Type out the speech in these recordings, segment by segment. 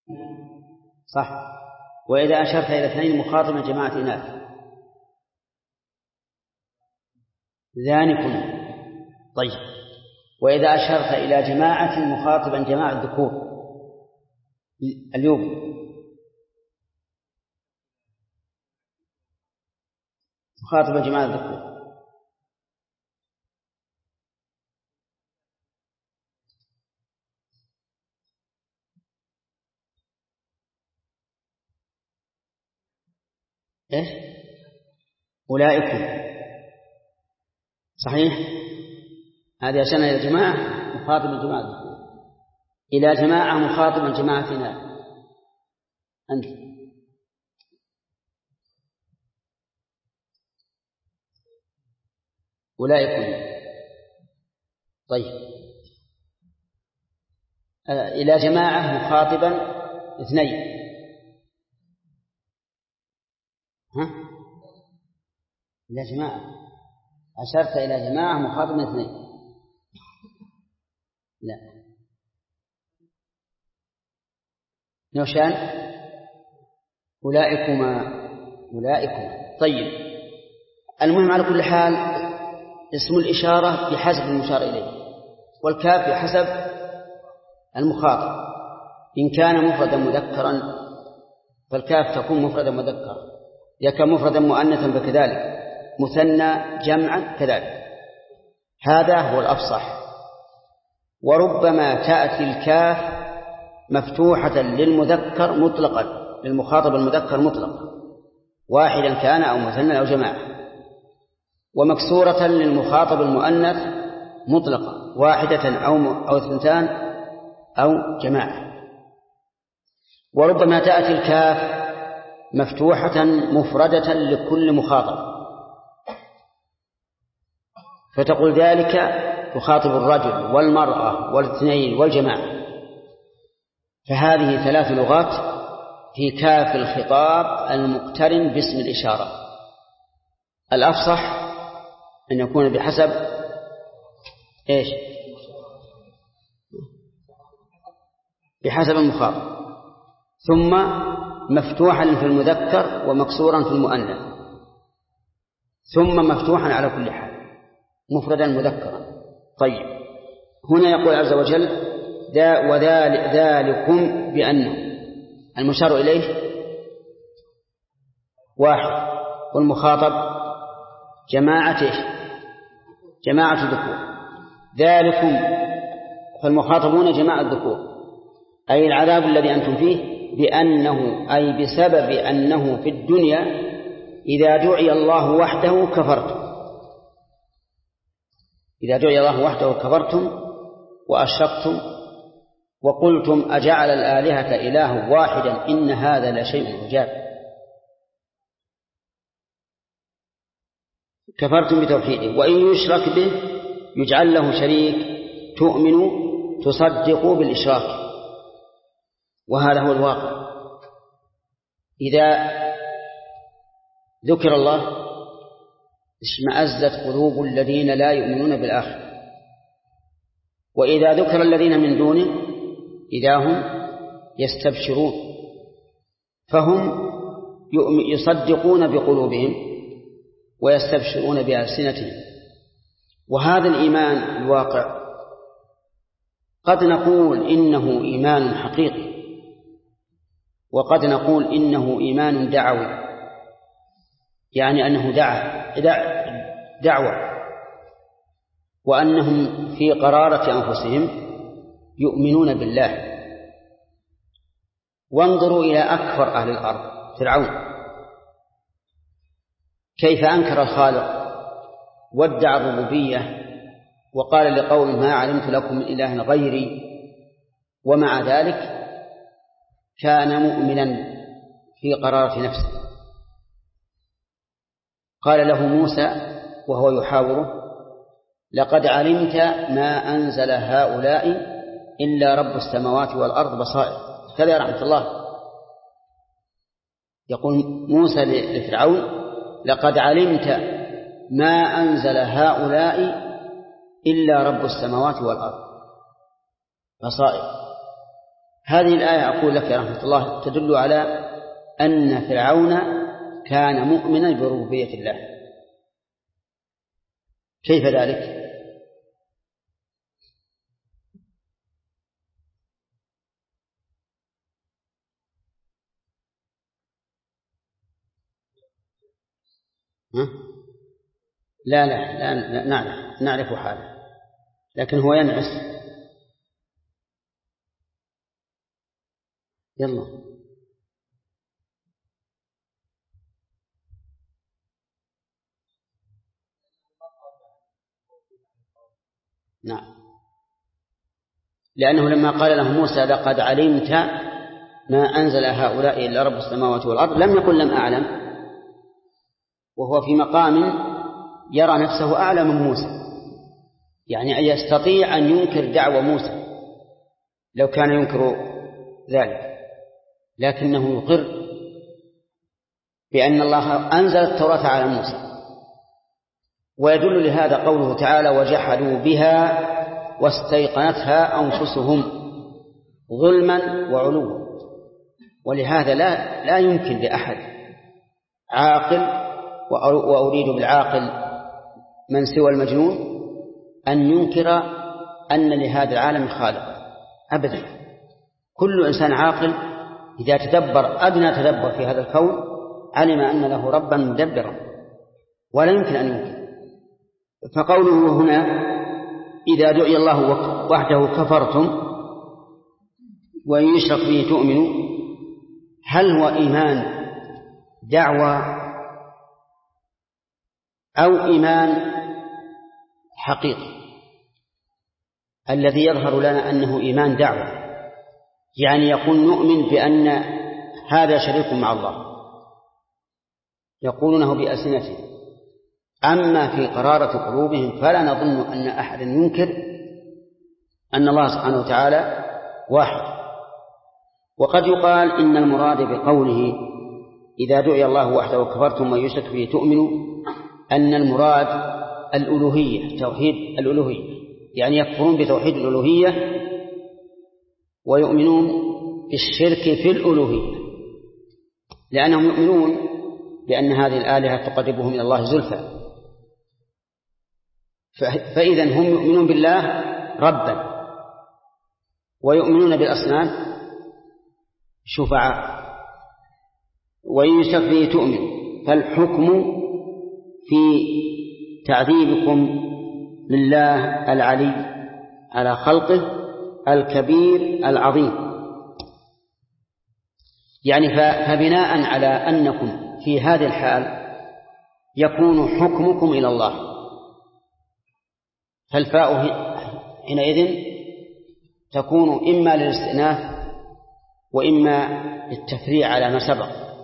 صح. وإذا أشرت إلى اثنين مخاطبا جماعة إناث ذانكم. طيب، وإذا أشرت إلى جماعة مخاطبا جماعة ذكور اليوم مخاطبا جماعة ذكور إيش؟ أولئكم. صحيح، هذه أشرنا إلى جماعة مخاطبا جماعة ذكور، إلى جماعة مخاطبا جماعة إناث. أنت أولئكم. طيب، إلى جماعة مخاطبا اثنين. إلى جماعة أشرت إلى جماعة مخاطبا اثنين. لا، نوشان أولئكما. طيب، المهم على كل حال اسم الإشارة بحسب المشار إليه، والكاف بحسب المخاطب. إن كان مفردا مذكرا فالكاف تكون مفردا مذكرا، إذا كان مفردا مؤنثا فكذلك، مثنى جمعا كذلك. هذا هو الأفصح. وربما تأتي الكاف مفتوحة للمذكر مطلقا، للمخاطب المذكر مطلقا، واحدا كان أو مثنى أو جماعة، ومكسورة للمخاطب المؤنث مطلقا، واحدة أو اثنتان أو جماعة. وربما تأتي الكاف مفتوحة مفردة لكل مخاطب، فتقول ذلك تخاطب الرجل والمرأة والاثنين والجماعة. فهذه ثلاث لغات في كاف الخطاب المقترن باسم الإشارة. الأفصح أن يكون بحسب إيش؟ بحسب المخاطب، ثم مفتوحا في المذكر ومكسورا في المؤنث، ثم مفتوحا على كل حال مفردا مذكرا. طيب، هنا يقول عز وجل وذلكم بأنه المشار إليه واحد، والمخاطب جماعة ذكور. ذلكم، فالمخاطبون جماعة ذكور، أي العذاب الذي أنتم فيه، بأنه أي بسبب أنه في الدنيا إذا دعي الله وحده كفرتم، إذا دعي الله وحده كفرتم وأشركتم وقلتم أجعل الآلهة إله واحدا إن هذا لشيء عجاب. كفرتم بتوحيده، وإن يشرك به يجعل له شريك تؤمنوا تصدقوا بالإشراك. وهذا هو الواقع، إذا ذكر الله اشمأزت قلوب الذين لا يؤمنون بالآخرة، وإذا ذكر الذين من دونه إذا هم يستبشرون، فهم يصدقون بقلوبهم ويستبشرون بألسنتهم. وهذا الإيمان الواقع قد نقول إنه إيمان حقيقي، وقد نقول إنه إيمان دعوي، يعني أنه دعوة، وأنهم في قرارة أنفسهم يؤمنون بالله. وانظروا إلى أكبر أهل الأرض فرعون، كيف أنكر الخالق وادعى الربوبية وقال لقوم ما علمت لكم من إله غيري، ومع ذلك كان مؤمنا في قرارة نفسه. قال له موسى وهو يحاوره لقد علمت ما أنزل هؤلاء إلا رب السماوات والأرض بصائر. كذا رحمة الله يقول موسى لفرعون لقد علمت ما أنزل هؤلاء إلا رب السماوات والأرض بصائر. هذه الآية أقول لك يا رحمة الله تدل على أن فرعون كان مؤمنا بربوبية الله. كيف ذلك؟ لا نعرف حاله، لكن هو ينعس. يلا نعم، لأنه لما قال له موسى لقد علمت ما أنزل هؤلاء إلا رب السماوات والأرض لم يقل لم أعلم، وهو في مقام يرى نفسه أعلى من موسى، يعني أن يستطيع أن ينكر دعوى موسى لو كان ينكر ذلك، لكنه يقر بأن الله أنزل التوراة على موسى. ويدل لهذا قوله تعالى وجحدوا بها واستيقنتها أنفسهم ظلما وعلوا. ولهذا لا يمكن لأحد عاقل، وأريد بالعاقل من سوى المجنون، أن ينكر أن لهذا العالم خالق أبدا. كل إنسان عاقل إذا تدبر أدنى تدبر في هذا الكون علم أن له ربا مدبرا، ولا يمكن أن ينكر. فقوله هنا إذا دعي الله وحده كفرتم وإن يشرك به تؤمنوا، هل هو إيمان دعوة أو إيمان حقيقي؟ الذي يظهر لنا أنه إيمان دعوة، يعني يقول نؤمن بأن هذا شريك مع الله، يقولونه بألسنتهم، أما في قرارة قلوبهم فلا نظن أن أحدا ينكر أن الله سبحانه وتعالى واحد. وقد يقال إن المراد بقوله إذا دعي الله وحده كفرتم ويشرك به تؤمنوا أن المراد الألوهية، توحيد الألوهية، يعني يكفرون بتوحيد الألوهية ويؤمنون بالشرك في الألوهية، لأنهم يؤمنون بأن هذه الآلهة تقربهم إلى الله زلفى. فإذا هم يؤمنون بالله ربا ويؤمنون بالأصنام شفعاء. وإن يشرك به تؤمن، فالحكم في تعذيبكم لله العلي على خلقه الكبير العظيم، يعني فبناء على أنكم في هذه الحال يكون حكمكم إلى الله، فالفاء حينئذ تكون إما للاستئناف وإما للتفريع على ما سبق،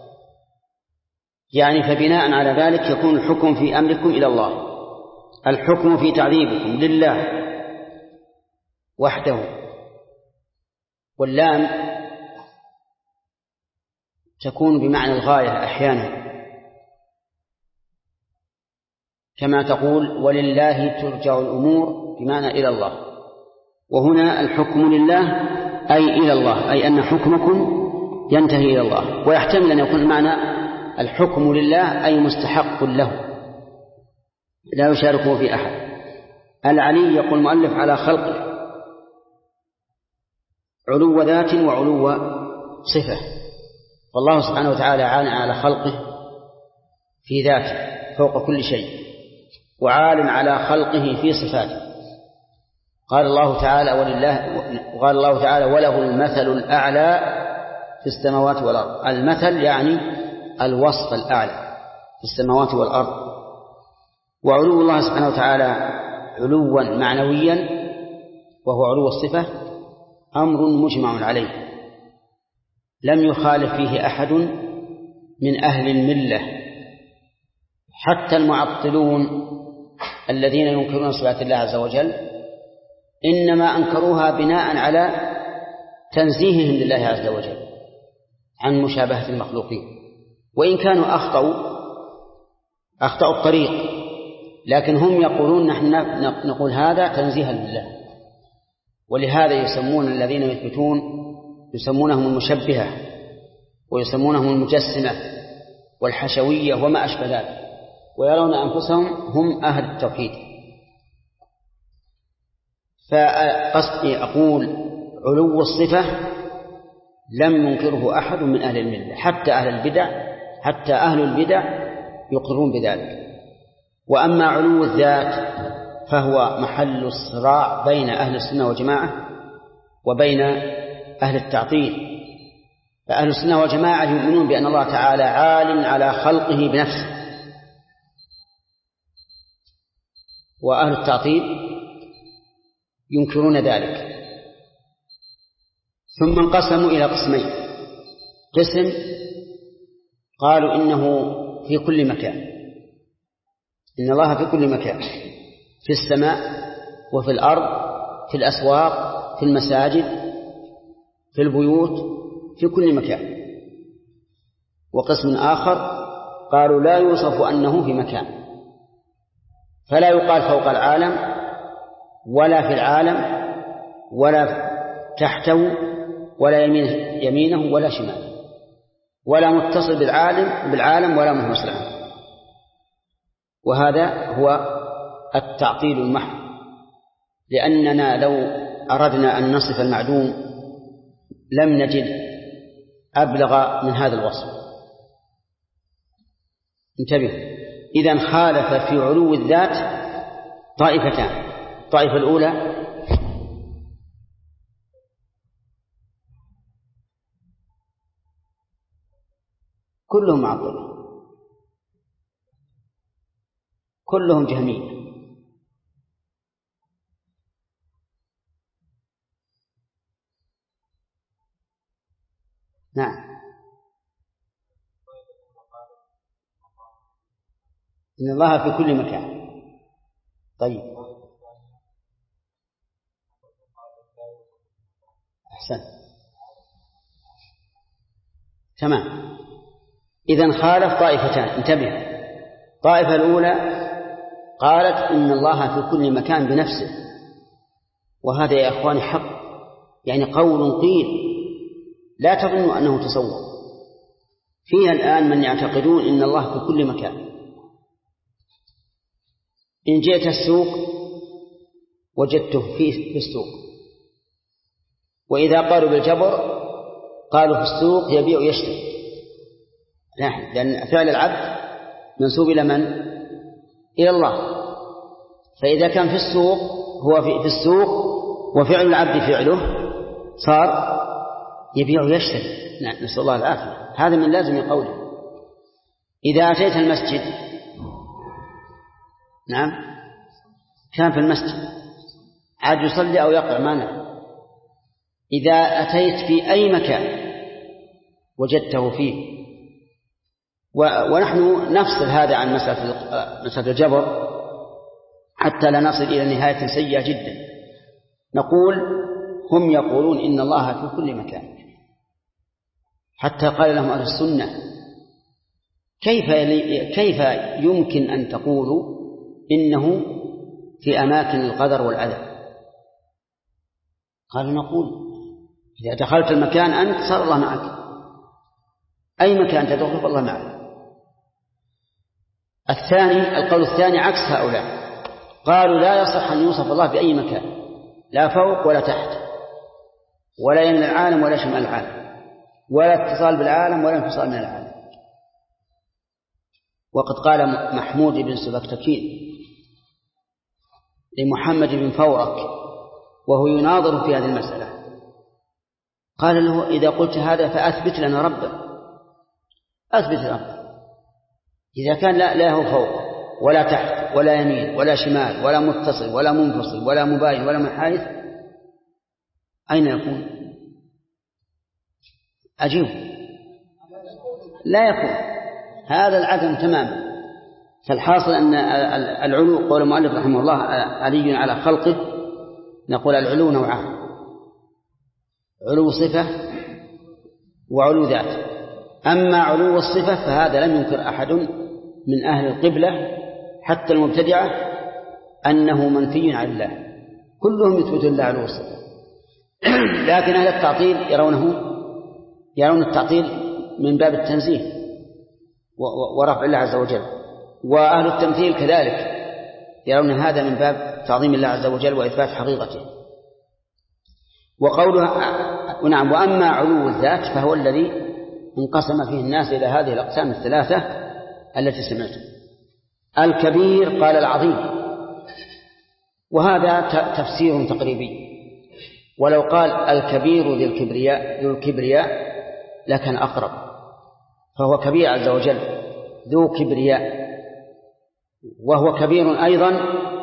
يعني فبناء على ذلك يكون الحكم في أمركم إلى الله، الحكم في تعذيبكم لله وحده. واللام تكون بمعنى الغاية أحيانا، كما تقول ولله ترجع الأمور بمعنى إلى الله، وهنا الحكم لله أي إلى الله، أي أن حكمكم ينتهي إلى الله. ويحتمل أن يكون معنى الحكم لله أي مستحق له لا يشاركه في أحد. العلي يقول المؤلف على خلقه، علو ذات وعلو صفة، والله سبحانه وتعالى عال على خلقه في ذاته فوق كل شيء، وعال على خلقه في صفاته. قال الله تعالى وله المثل الأعلى في السماوات والأرض. المثل يعني الوصف الأعلى في السماوات والأرض. وعلو الله سبحانه وتعالى علوا معنويا وهو علو الصفة أمر مجمع عليه، لم يخالف فيه أحد من أهل الملة، حتى المعطلون الذين ينكرون صفات الله عز وجل إنما أنكروها بناء على تنزيههم لله عز وجل عن مشابهة المخلوقين، وإن كانوا أخطأوا الطريق، لكن هم يقولون نحن نقول هذا تنزيها لله. ولهذا يسمون الذين يثبتون يسمونهم المشبهة ويسمونهم المجسمة والحشوية وما أشبه ذلك، ويرون أنفسهم هم أهل التوحيد. فقصدي أقول علو الصفة لم ينكره أحد من أهل الملة، حتى أهل البدع يقرون بذلك. وأما علو الذات فهو محل الصراع بين أهل السنة والجماعة وبين أهل التعطيل. فأهل السنة والجماعة يؤمنون بأن الله تعالى عال على خلقه بنفسه، وأهل التعطيل ينكرون ذلك. ثم انقسموا إلى قسمين: قسم قالوا إنه في كل مكان، إن الله في كل مكان، في السماء وفي الأرض، في الأسواق، في المساجد، في البيوت، في كل مكان. وقسم آخر قالوا لا يوصف أنه في مكان، فلا يقال فوق العالم ولا في العالم ولا تحته ولا يمينه ولا شماله، ولا متصل بالعالم ولا منفصل عنه. وهذا هو التعطيل المحض، لأننا لو أردنا أن نصف المعدوم لم نجد أبلغ من هذا الوصف. انتبهوا، إذن خالف في علو الذات طائفتان: الطائفة الأولى كلهم معطلة، كلهم جهمية. نعم، إن الله في كل مكان. طيب، أحسن، تمام. إذن خالف طائفتان، انتبه. الطائفة الأولى قالت إن الله في كل مكان بنفسه، وهذا يا أخواني حق، يعني قول قيل، لا تظنوا أنه تصور. فيها الآن من يعتقدون إن الله في كل مكان. إن جئت السوق وجدته في السوق، وإذا قالوا بالجبر قالوا في السوق يبيع ويشتري، لأن فعل العبد منسوب إلى من؟ إلى الله. فإذا كان في السوق هو في السوق وفعل العبد فعله، صار يبيع ويشتري. نسأل الله العافية. هذا من لازم قوله. إذا أتيت المسجد، نعم، كان في المسجد عاد يصلي أو يقرأ مانع. إذا أتيت في أي مكان وجدته فيه. ونحن نفصل هذا عن مسألة الجبر حتى لا نصل إلى نهاية سيئة جدا. نقول هم يقولون إن الله في كل مكان، حتى قال لهم أهل السنة: كيف يمكن أن تقولوا إنه في أماكن القدر والعذاب؟ قالوا: نقول إذا دخلت المكان أنت صار الله معك، أي مكان تدخل فالله معك. القول الثاني عكس هؤلاء، قالوا لا يصح أن يوصف الله بأي مكان، لا فوق ولا تحت، ولا يمين العالم ولا شمال العالم، ولا اتصال بالعالم ولا انفصال من العالم. وقد قال محمود بن سبكتكين لمحمد بن فورك وهو يناظر في هذه المسألة، قال له: إذا قلت هذا فأثبت لنا ربا، أثبت ربا. إذا كان لا هو فوق ولا تحت ولا يمين ولا شمال ولا متصل ولا منفصل ولا مباين ولا منحاز، أين يكون؟ أجيب: لا يكون. هذا العدم تماما. فالحاصل أن العلو، قول المؤلف رحمه الله: علي على خلقه. نقول العلو نوعان: علو صفة وعلو ذات. أما علو الصفة فهذا لم ينكر أحد من أهل القبلة حتى المبتدعة أنه منفي عن الله، كلهم يثبتون الله علو الصفة. لكن أهل التعطيل يرون التعطيل من باب التنزيه ورفع الله عز وجل، وأهل التمثيل كذلك يرون هذا من باب تعظيم الله عز وجل وإثبات حقيقته. نعم. وأما علو الذات فهو الذي انقسم فيه الناس إلى هذه الأقسام الثلاثة التي سمعتم. الكبير قال العظيم، وهذا تفسير تقريبي، ولو قال الكبير ذو الكبرياء لكان أقرب، فهو كبير عز وجل ذو كبرياء، وهو كبير أيضا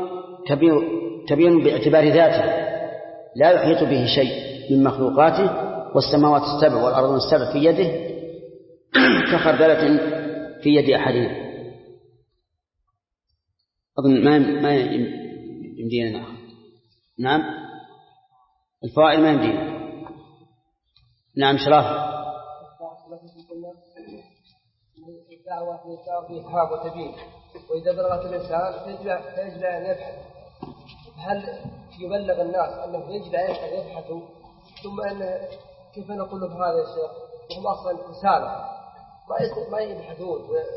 كبير باعتبار ذاته لا يحيط به شيء من مخلوقاته، والسماوات السبع والأرض السبع في يده كخردلة في يد أحدنا. أظن ما يمدينا ناخذ. نعم الفوائد ما يمدينا. نعم شراف. الدعوة في إحراق وتبيين، وإذا بلغت الإنسان فيجب أن يبحث. هل يبلغ الناس أنه يجب أن يبحثوا، ثم أن كيف نقول بهذا يا شيخ وهم أصلا كسالى ما يبحثون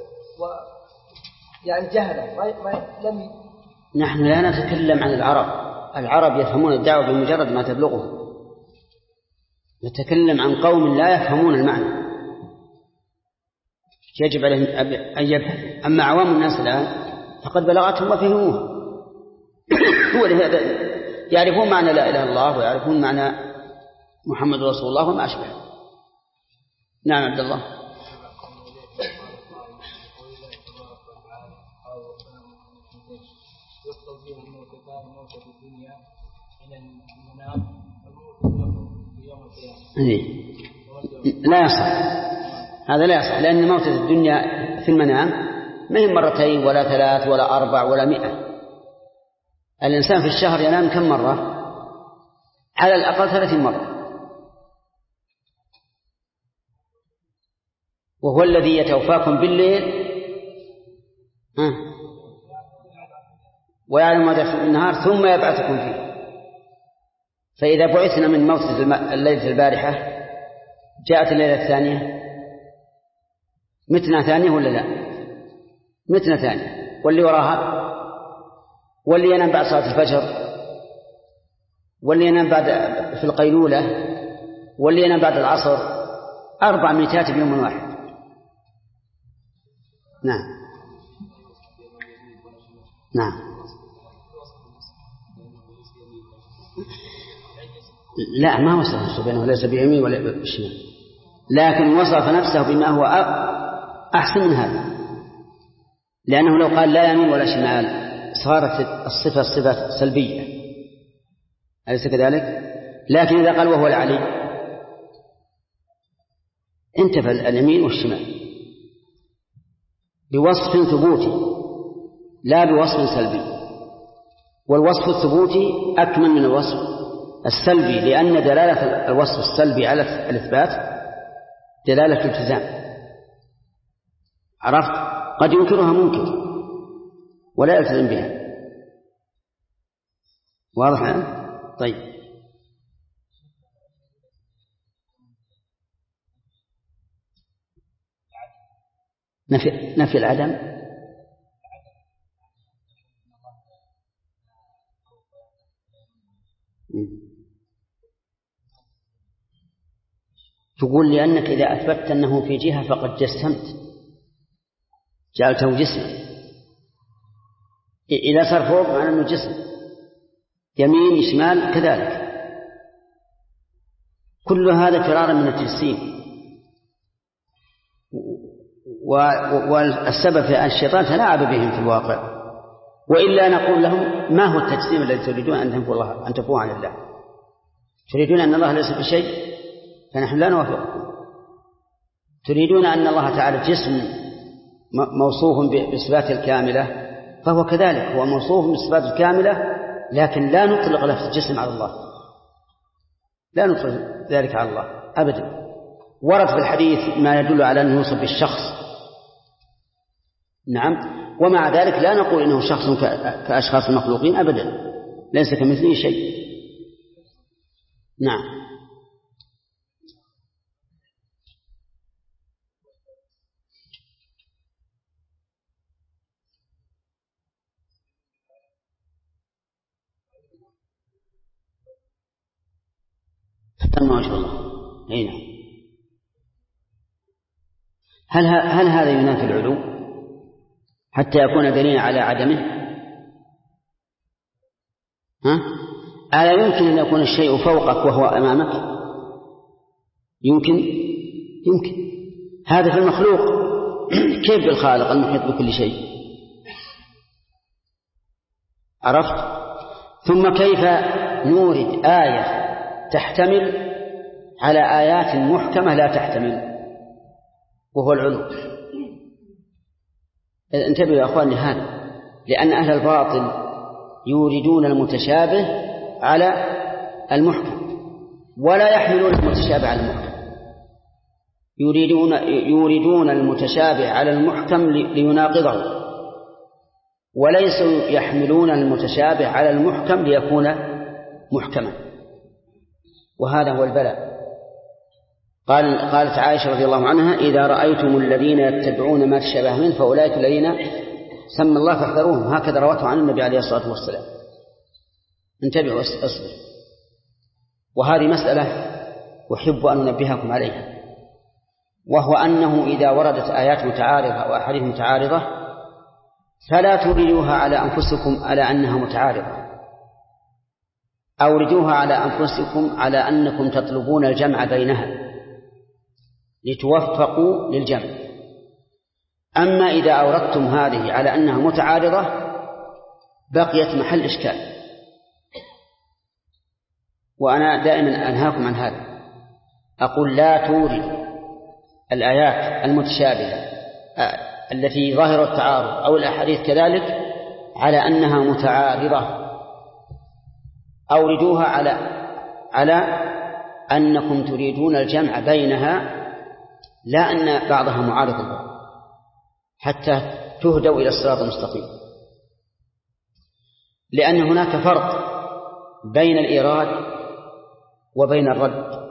يعني جهلا لم. نحن لا نتكلم عن العرب يفهمون الدعوة بمجرد ما تبلغهم، نتكلم عن قوم لا يفهمون المعنى يجب عليهم أن يبحثوا. أما عوام الناس الآن فقد بلغتهم وفهموها هو لهذا يعرفون معنى لا إله إلا الله ويعرفون معنى محمد رسول الله وما أشبه. نعم عبد الله. لا يصح، هذا لا يصح، لأن موتة الدنيا في المنام ما هي مرتين ولا ثلاث ولا أربع ولا 100. الإنسان في الشهر ينام كم مرة؟ على الأقل 30 مرة، وهو الذي يتوفاكم بالليل ويعلم ماذا في النهار ثم يبعثكم فيه. فإذا بعثنا من موتة الليلة البارحة جاءت الليلة الثانية متنا ثانية ولا لا؟ متنا ثانية. واللي وراها، واللي ينام بعد صلاة الفجر، واللي ينام بعد في القيلولة، واللي ينام بعد العصر، 4 ميتات بيوم واحد. نعم نعم. لا ما وصف نفسه بينه ليس بيمين ولا بشمال، لكن وصف نفسه بما هو أحسن من هذا، لأنه لو قال لا يمين ولا شمال صارت الصفة صفة سلبية، أليس كذلك؟ لكن إذا قال وهو العلي انتفى اليمين والشمال بوصف ثبوتي لا بوصف سلبي، والوصف الثبوتي أكمل من الوصف السلبي، لأن دلالة الوصف السلبي على الإثبات دلالة التزام، عرفت؟ قد ينكرها منكر ولا يلتزم بها. واضح الآن؟ طيب. نفي العدم تقول لأنك إذا أثبتت أنه في جهة فقد جسمت، جعلته جسما. إذا صار فوق معنى أنه جسم، يمين شمال كذلك، كل هذا فرارا من التجسيم. والسبب في الشيطان تلاعب بهم في الواقع، وإلا نقول لهم ما هو التجسيم الذي تريدون أن تنفوه عن الله؟ تريدون أن الله ليس بشيء فنحن لا نوافقكم. تريدون أن الله تعالى جسم موصوف بالصفات الكاملة، فهو كذلك هو موصوف بالصفات الكاملة، لكن لا نطلق لفظ الجسم على الله، لا نطلق ذلك على الله أبدا. ورد في الحديث ما يدل على أنه يوصف بالشخص، نعم، ومع ذلك لا نقول إنه شخص كأشخاص المخلوقين أبدا، ليس كمثله شيء. نعم. تم وجه الله. أي نعم. هل هذا ينافي العلو حتى يكون دليلا على عدمه؟ ألا يمكن أن يكون الشيء فوقك وهو أمامك؟ يمكن هذا في المخلوق. كيف بالخالق المحيط بكل شيء؟ عرفت؟ ثم كيف نورد آية تحتمل على آيات محكمة لا تحتمل وهو العلو؟ انتبهوا يا أخواني هذا، لأن أهل الباطل يوردون المتشابه على المحكم ولا يحملون المتشابه على المحكم. يوردون المتشابه على المحكم ليناقضه، وليسوا يحملون المتشابه على المحكم ليكون محكما، وهذا هو البلاء. قالت عائشة رضي الله عنها: إذا رأيتم الذين يتبعون ما تشابه منه فأولئك الذين سمى الله فاحذروهم. هكذا روته عن النبي عليه الصلاة والسلام. انتبهوا اصبر. وهذه مسألة أحب أن أنبهكم عليها، وهو أنه إذا وردت آيات متعارضة أو أحاديث متعارضة فلا تردوها على أنفسكم على أنها متعارضة، أوردوها على أنفسكم على أنكم تطلبون الجمع بينها لتوفقوا للجمع. أما إذا أوردتم هذه على أنها متعارضة بقيت محل إشكال. وأنا دائما أنهاكم عن هذا، أقول لا تورد الآيات المتشابهة التي ظاهر التعارض أو الأحاديث كذلك على أنها متعارضة، أوردوها على أنكم تريدون الجمع بينها، لا أن بعضها معارض البعض، حتى تهدوا إلى الصراط المستقيم. لأن هناك فرق بين الإيراد وبين الرد.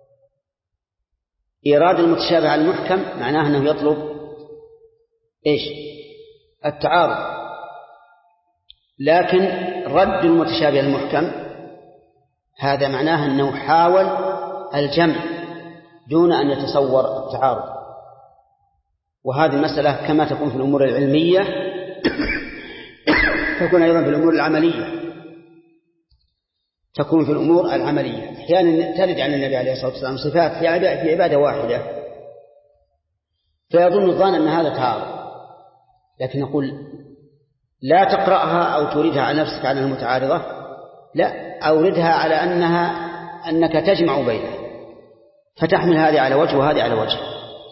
إيراد المتشابه على المحكم معناه أنه يطلب إيش؟ التعارض، لكن رد المتشابه المحكم هذا معناه أنه حاول الجمع دون أن يتصور التعارض. وهذه المسألة كما تكون في الأمور العلمية تكون أيضا في الأمور العملية. تكون في الأمور العملية أحيانا ترد عن النبي عليه الصلاة والسلام صفات في عبادة واحدة فيظن الظان أن هذا تعارض، لكن نقول لا تقرأها أو تريدها على نفسك على المتعارضة، لا، أوردها على أنك تجمع بينها، فتحمل هذه على وجه وهذه على وجه.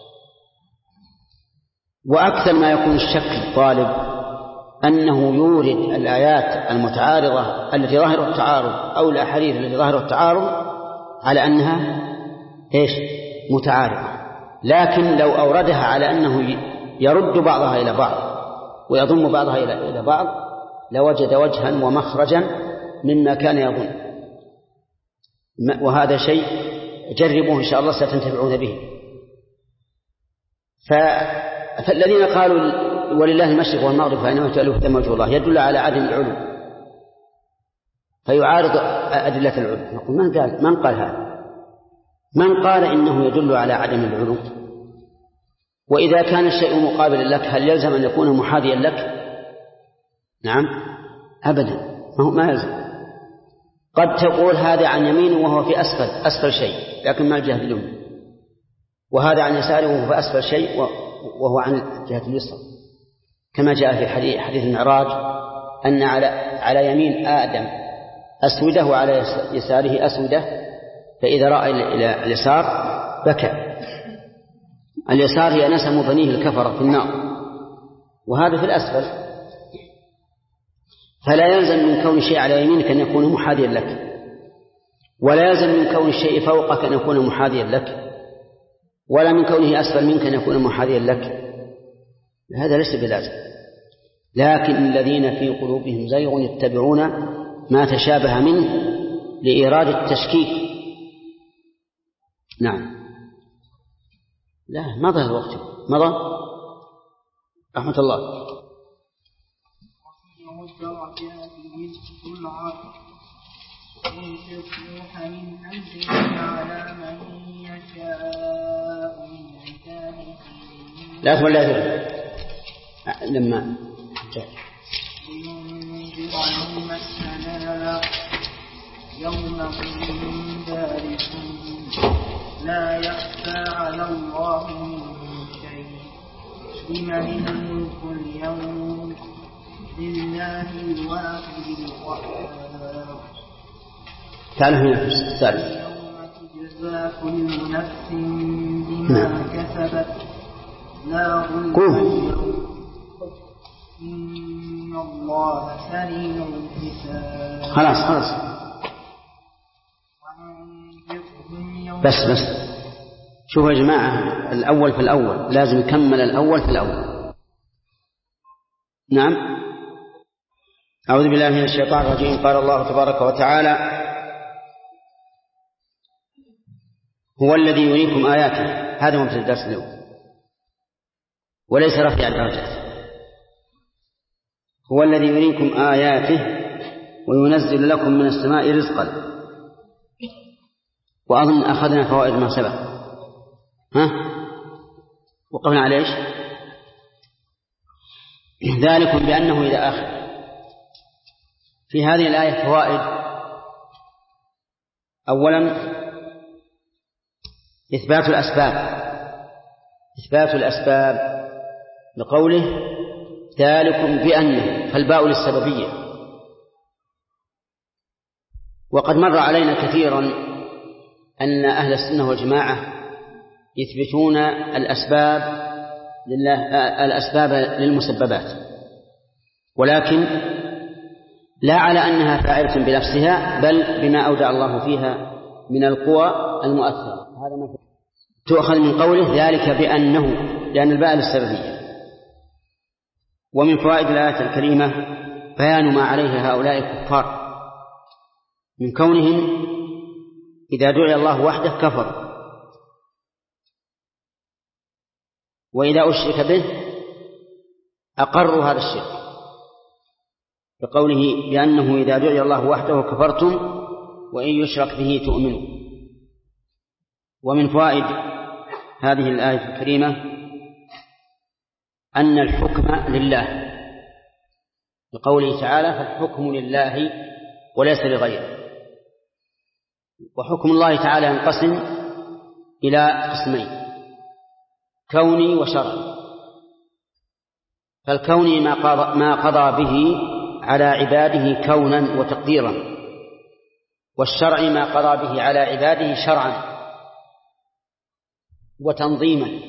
وأكثر ما يكون الشك الطالب أنه يورد الآيات المتعارضة التي ظاهر التعارض أو الأحاديث التي ظاهر التعارض على أنها إيش؟ متعارضة، لكن لو أوردها على أنه يرد بعضها إلى بعض ويضم بعضها إلى بعض لوجد وجها ومخرجا مما كان يظن. وهذا شيء جربوه إن شاء الله ستنتفعون به. فالذين قالوا ولله المشرق والمغرب فأينما تولوا فتم وجه الله يدل على عدم العلو فيعارض أدلة العلو. نقول من قال هذا؟ من قال إنه يدل على عدم العلو؟ وإذا كان الشيء مقابلا لك هل يلزم أن يكون محاذيا لك؟ نعم أبدا، ما يلزم. قد تقول هذا عن يمينه وهو في أسفل شيء لكن ما الجهة اليمنى، وهذا عن يساره وهو في أسفل شيء وهو عن الجهة اليسرى، كما جاء في حديث المعراج أن على يمين آدم أسودة وعلى يساره أسودة، فإذا رأى إلى اليسار بكى. اليسار هي نسم بنيه الكفرة في النار، وهذا في الأسفل. فلا يلزم من كون الشيء على يمينك أن يكون محاذيا لك، ولا يلزم من كون الشيء فوقك أن يكون محاذيا لك، ولا من كونه أسفل منك أن يكون محاذيا لك. هذا ليس بلازم. لكن الذين في قلوبهم زيغ يتبعون ما تشابه منه لإيراد التشكيك نعم. لا مضى الوقت، مضى رحمة الله. لا تولى لما يوم بارد لا يخفى على الله من شيء لمن الملك اليوم لله الواحد القهار. تعالوا هنا الثالث. يوم تجزى كل نفس بما كسبت لا ظلم اليوم إن الله سريع الحساب. خلاص بس شوفوا يا جماعة، الأول في الأول لازم يكمل الأول في الأول. نعم. أعوذ بالله من الشيطان الرجيم. قال الله تبارك وتعالى: هو الذي يريكم آياته. هذا هو الدرس الأول وليس رفع الدرجات. هو الذي يريكم آياته وينزل لكم من السماء رزقا. وأظن أخذنا فوائد ما سبق. وقفنا على إيش؟ ذلكم بأنه إلى آخر. في هذه الآية فوائد. أولا إثبات الأسباب لقوله ذلكم بأنه، فالباء للسببية. وقد مر علينا كثيرا أن أهل السنة والجماعة يثبتون الأسباب للمسببات، ولكن لا على أنها فاعلة بنفسها، بل بما أودع الله فيها من القوى المؤثرة. هذا ما تؤخذ من قوله ذلك بأنه، لأن الباء للسببية. ومن فوائد الآية الكريمة بيان ما عليه هؤلاء الكفار من كونهم إذا دعي الله وحده كفر، وإذا أشرك به أقروا هذا الشرك، بقوله بأنه إذا دعي الله وحده كفرتم وإن يشرك به تؤمنوا. ومن فوائد هذه الآية الكريمة أن الحكم لله، بقوله تعالى فالحكم لله وليس لغيره. وحكم الله تعالى ينقسم إلى قسمين: كوني وشرعي. فالكوني ما قضى به على عباده كونا وتقديرا، والشرعي ما قضى به على عباده شرعا وتنظيما.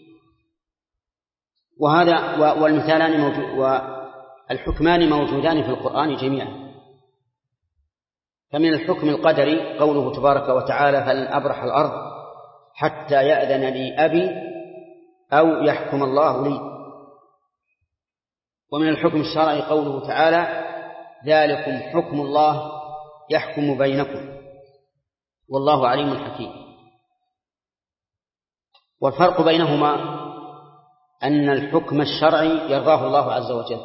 وهذا والمثالان والحكمان موجودان في القرآن جميعا. فمن الحكم القدري قوله تبارك وتعالى فلن أبرح الأرض حتى يأذن لي أبي أو يحكم الله لي. ومن الحكم الشرعي قوله تعالى ذلكم حكم الله يحكم بينكم والله عليم حكيم. والفرق بينهما أن الحكم الشرعي يرضاه الله عز وجل،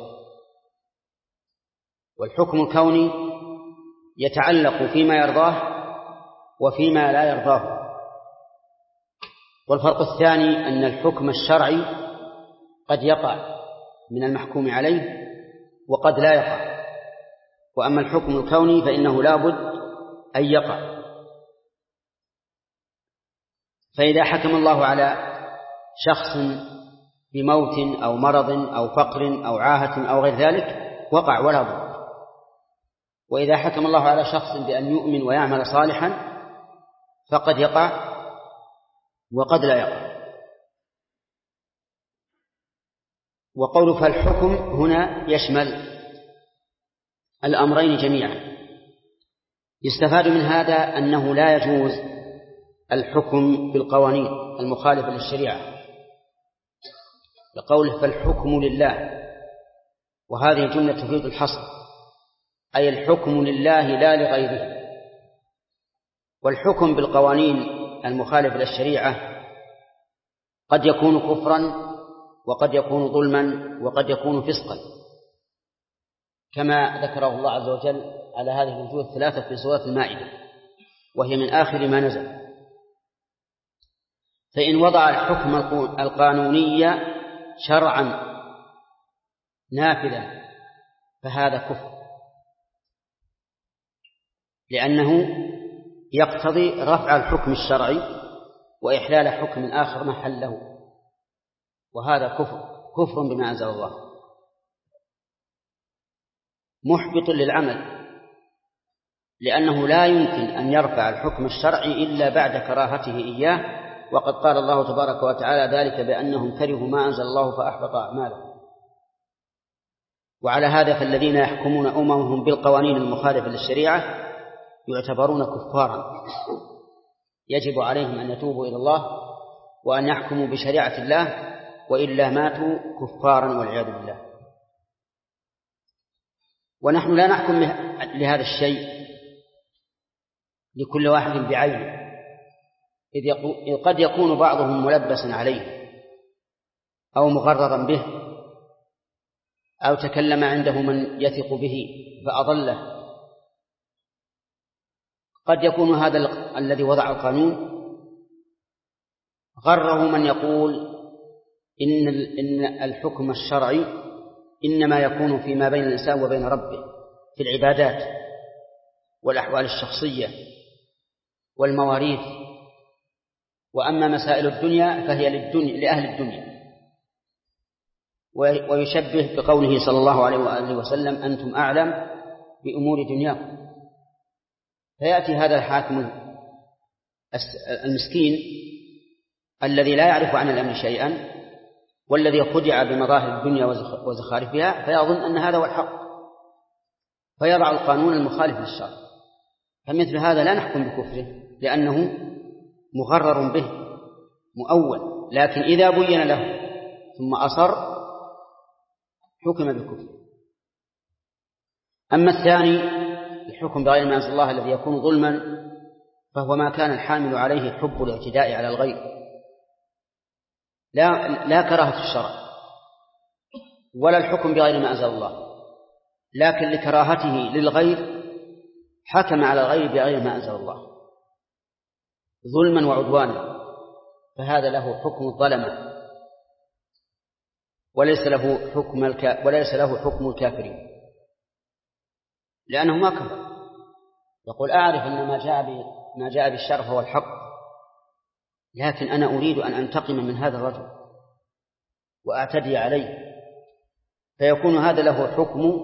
والحكم الكوني يتعلق فيما يرضاه وفيما لا يرضاه. والفرق الثاني أن الحكم الشرعي قد يقع من المحكوم عليه وقد لا يقع، وأما الحكم الكوني فإنه لا بد أن يقع. فإذا حكم الله على شخص بموت أو مرض أو فقر أو عاهة أو غير ذلك وقع ولا بد. وإذا حكم الله على شخص بأن يؤمن ويعمل صالحا فقد يقع وقد لا يقع. وقول فالحكم هنا يشمل الأمرين جميعا. يستفاد من هذا أنه لا يجوز الحكم بالقوانين المخالفة للشريعة، لقوله فالحكم لله، وهذه الجملة تفيد الحصر، أي الحكم لله لا لغيره. والحكم بالقوانين المخالف للشريعة قد يكون كفرا وقد يكون ظلما وقد يكون فسقا، كما ذكره الله عز وجل على هذه الوجوه الثلاثة في سورة المائدة، وهي من آخر ما نزل. فإن وضع الحكم القانوني شرعا نافذا فهذا كفر، لأنه يقتضي رفع الحكم الشرعي وإحلال حكم آخر محله، وهذا كفر بما أنزل الله، محبط للعمل، لأنه لا يمكن أن يرفع الحكم الشرعي إلا بعد كراهته إياه، وقد قال الله تبارك وتعالى ذلك بأنهم كرهوا ما أنزل الله فأحبط أعمالهم. وعلى هذا فالذين يحكمون أممهم بالقوانين المخالفة للشريعة يعتبرون كفارا، يجب عليهم أن يتوبوا إلى الله وأن يحكموا بشريعة الله، وإلا ماتوا كفارا والعياذ بالله. ونحن لا نحكم لهذا الشيء لكل واحد بعينه، إذ قد يكون بعضهم ملبسا عليه أو مغررا به أو تكلم عنده من يثق به فأضله. قد يكون هذا الذي وضع القانون غره من يقول إن الحكم الشرعي إنما يكون فيما بين الإنسان وبين ربه في العبادات والأحوال الشخصية والمواريث، وأما مسائل الدنيا فهي لأهل الدنيا. ويشبه بقوله صلى الله عليه وآله وسلم أنتم أعلم بأمور دنياكم. فيأتي هذا الحاكم المسكين الذي لا يعرف عن الأمر شيئا والذي خدع بمظاهر الدنيا وزخارفها فيظن أن هذا هو الحق، فيضع القانون المخالف للشرع. فمثل هذا لا نحكم بكفره لأنه مغرر به مؤول، لكن إذا بين له ثم أصر حكم بالكفر. أما الثاني الحكم بغير ما أنزل الله الذي يكون ظلما فهو ما كان الحامل عليه حب الاعتداء على الغير، لا كراهة الشرع ولا الحكم بغير ما أنزل الله، لكن لكراهته للغير حكم على الغير بغير ما أنزل الله ظلما وعدوانا، فهذا له حكم الظلمة وليس له حكم الكافرين، لأنه ما كفر. يقول أعرف أن ما جاء بالشرع هو الحق، لكن أنا أريد أن أنتقم من هذا الرجل وأعتدي عليه، فيكون هذا له حكم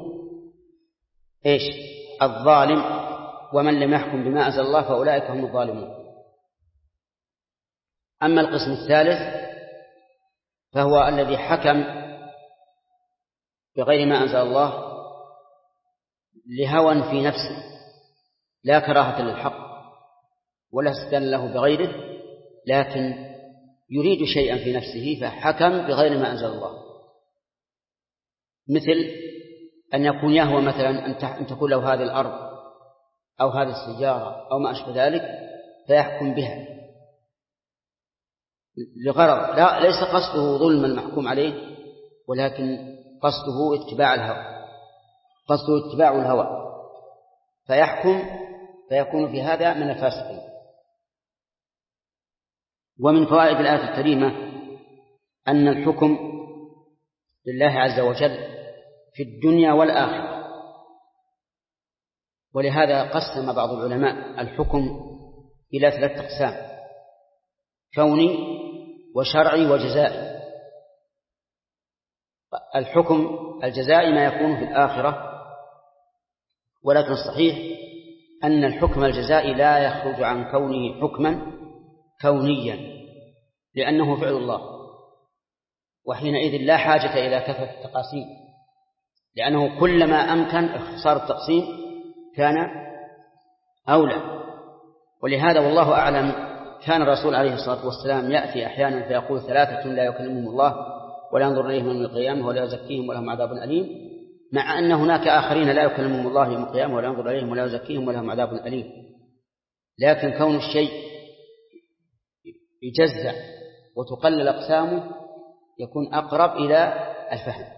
الظالم، ومن لم يحكم بما أنزل الله فأولئك هم الظالمون. أما القسم الثالث فهو الذي حكم بغير ما أنزل الله لهوى في نفسه لا كراهة للحق ولا استدلال له بغيره، لكن يريد شيئا في نفسه فحكم بغير ما أنزل الله، مثل أن يكون يهوى مثلا أن تكون له هذه الأرض أو هذه السيارة أو ما أشبه ذلك فيحكم بها لغرض ليس قصده ظلم المحكوم عليه، ولكن قصده اتباع الهوى فيحكم فيكون في هذا من الفاسقين. ومن فوائد الآية الكريمة أن الحكم لله عز وجل في الدنيا والآخرة، ولهذا قسم بعض العلماء الحكم إلى 3 أقسام: كوني وشرعي وجزائي. الحكم الجزائي ما يكون في الآخرة، ولكن الصحيح أن الحكم الجزائي لا يخرج عن كونه حكما كونيا لأنه فعل الله، وحينئذ لا حاجة إلى كثرة التقاسيم، لأنه كلما أمكن اختصار التقسيم كان أولى. ولهذا والله أعلم كان الرسول عليه الصلاة والسلام يأتي أحيانا فيقول 3 لا يكلمهم الله ولا ينظر إليهم يوم القيامة ولا يزكيهم ولهم عذاب أليم، مع أن هناك آخرين لا يكلمهم الله يوم القيامة ولا ينظر إليهم ولا يزكيهم ولهم عذاب أليم. لكن كون الشيء يجزع وتقلل أقسامه يكون أقرب إلى الفهم.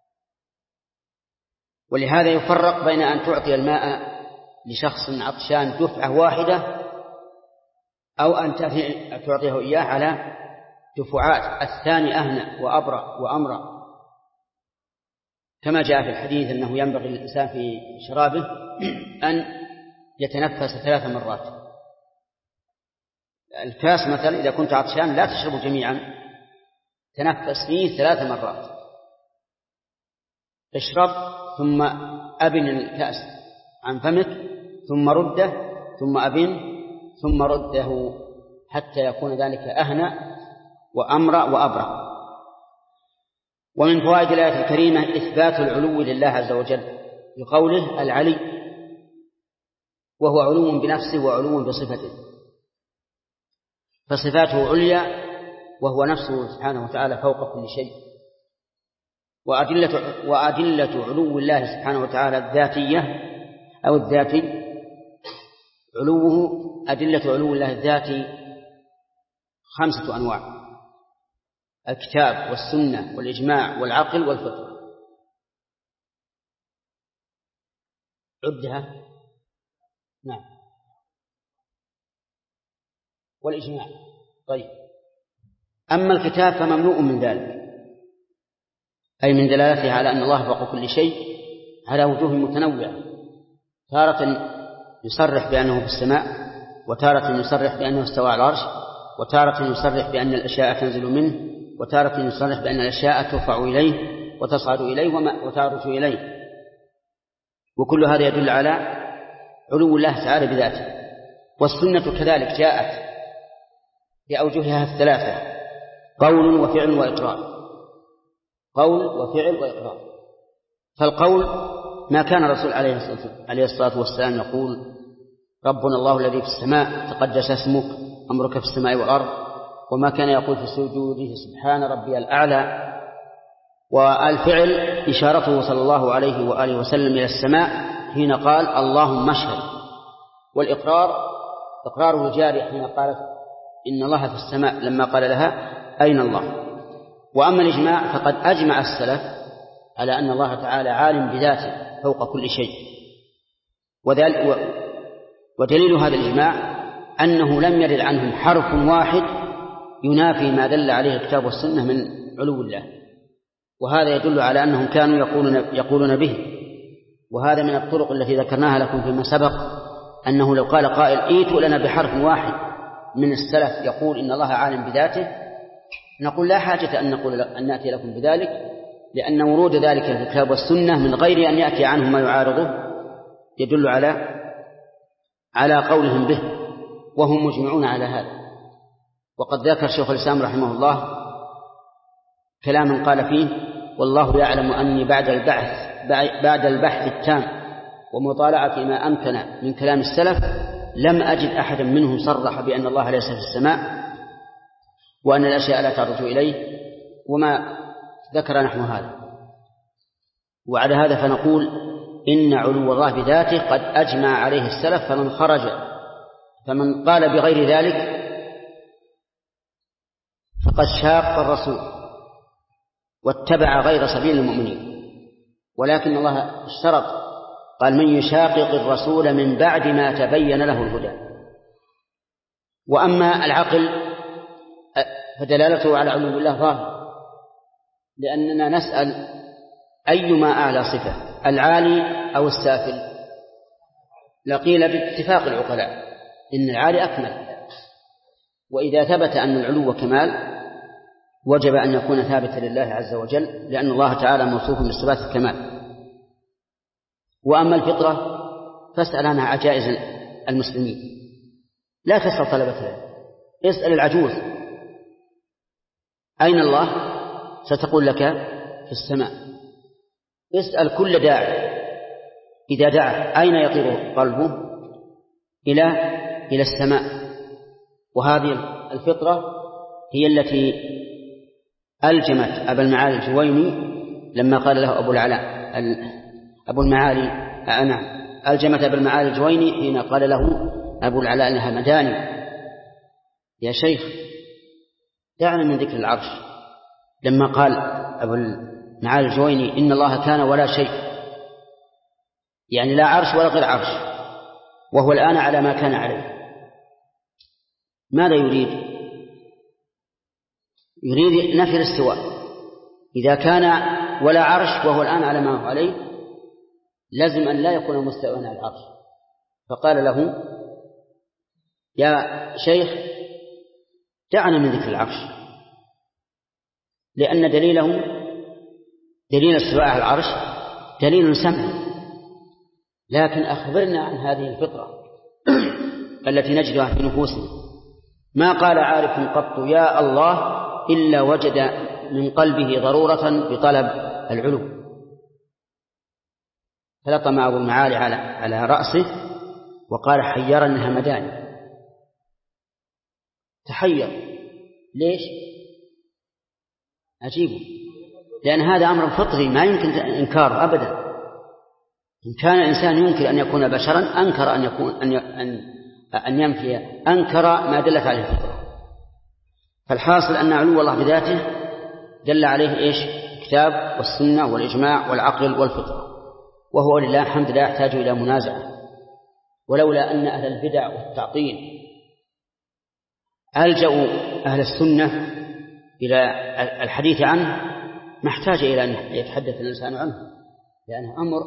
ولهذا يفرق بين أن تعطي الماء لشخص عطشان دفعة واحدة أو أن تعطيه إياه على دفعات، الثاني أهنأ وأبرأ وأمرأ، كما جاء في الحديث أنه ينبغي للإنسان في شرابه أن يتنفس 3 مرات. الكاس مثلا إذا كنت عطشان لا تشربه جميعا، تنفس فيه 3 مرات، اشرب ثم أبن الكأس عن فمك ثم رده ثم أبن ثم رده حتى يكون ذلك أهنأ وأمرأ وأبرأ. ومن فوائد الآية الكريمة إثبات العلو لله عز وجل بقوله العلي، وهو علو بنفسه وعلو بصفته، فصفاته عليا وهو نفسه سبحانه وتعالى فوق كل شيء. وأدلة علو الله سبحانه وتعالى الذاتية أو الذاتي أدلة علو الله الذاتي 5 أنواع: الكتاب والسنة والإجماع والعقل والفطرة. عدها. نعم. والإجماع. طيب، أما الكتاب فمملوء من ذلك، أي من دلالته على أن الله فوق كل شيء على وجوه متنوعة، تارة يصرح بأنه في السماء، وتارة يصرح بأنه استوى على العرش، وتارة يصرح بأن الأشياء تنزل منه، وتارة يصرح بأن الأشياء ترفع إليه وتصعد إليه وتعرج إليه، وكل هذا يدل على علو الله تعالى بذاته. والسنة كذلك جاءت بأوجهها 3: قول وفعل وإقرار. قول وفعل وإقرار. فالقول ما كان الرسول عليه الصلاة والسلام يقول ربنا الله الذي في السماء تقدس اسمك أمرك في السماء والأرض، وما كان يقول في سجوده سبحان ربي الأعلى. والفعل إشارته صلى الله عليه وآله وسلم إلى السماء حين قال اللهم اشهد. والإقرار إقراره جاري حين قالت إن الله في السماء لما قال لها أين الله. وأما الإجماع فقد أجمع السلف على أن الله تعالى عالم بذاته فوق كل شيء، ودليل هذا الإجماع أنه لم يرد عنهم حرف واحد ينافي ما دل عليه الكتاب والسنة من علو الله، وهذا يدل على أنهم كانوا يقولون به. وهذا من الطرق التي ذكرناها لكم فيما سبق، أنه لو قال قائل ائتوا لنا بحرف واحد من السلف يقول إن الله عالم بذاته، نقول لا حاجة أن نأتي لكم بذلك، لأن ورود ذلك في الكتاب والسنة من غير أن يأتي عنه ما يعارضه يدل على قولهم به، وهم مجمعون على هذا. وقد ذكر شيخ الإسلام رحمه الله كلاما قال فيه والله يعلم أني بعد البحث التام ومطالعة ما أمكن من كلام السلف لم أجد أحدا منهم صرح بأن الله ليس في السماء وأن الأشياء لا تعرج إليه، وما ذكر نحن هذا. وعلى هذا فنقول إن علو الله بذاته قد أجمع عليه السلف، فمن قال بغير ذلك فقد شاق الرسول واتبع غير سبيل المؤمنين. ولكن الله اشترط قال من يشاقق الرسول من بعد ما تبين له الهدى. وأما العقل فدلالته على علو الله ظاهر، لأننا نسأل أيما أعلى صفة العالي أو السافل؟ لقيل باتفاق العقلاء إن العالي أكمل، وإذا ثبت أن العلو كمال وجب أن يكون ثابتا لله عز وجل، لأن الله تعالى موصوف بصفات الكمال. وأما الفطرة فاسأل عنها عجائز المسلمين، لا تسأل طلبة العلم، اسأل العجوز أين الله؟ ستقول لك في السماء. اسأل كل داعي إذا دعا أين يطير قلبه؟ إلى السماء. وهذه الفطرة هي التي ألجمت أبا المعالي الجويني لما قال له أبو المعالي ألجمت أبا المعالي الجويني حين قال له أبو العلاء الهمداني يا شيخ دعنا من ذكر العرش. لما قال أبو المعالي الجويني إن الله كان ولا شيء، يعني لا عرش ولا غير عرش، وهو الآن على ما كان عليه، ماذا يريد؟ يريد نفي الاستواء. إذا كان ولا عرش وهو الآن على ما هو عليه لازم أن لا يكون مستوى على العرش. فقال له يا شيخ دعنا من ذكر العرش، لأن دليل استواء على العرش دليل سمعي، لكن أخبرنا عن هذه الفطرة التي نجدها في نفوسنا. ما قال عارف قط يا الله إلا وجد من قلبه ضرورة بطلب العلو. فلطم أبو المعالي على رأسه وقال حيرني همداني. تحير ليش؟ أجيبه، لأن هذا أمر فطري ما يمكن إنكار أبدا. إن كان الإنسان يمكن أن يكون بشرا أنكر أن ينفي، أنكر ما دلت عليه الفطرة. فالحاصل أن علو الله بذاته دل عليه إيش؟ الكتاب والسنة والإجماع والعقل والفطرة، وهو لله الحمد لا يحتاج إلى منازعة. ولولا أن أهل البدع والتعطيل ألجأوا أهل السنة إلى الحديث عنه ما احتاج إلى أن يتحدث الإنسان عنه، لأنه أمر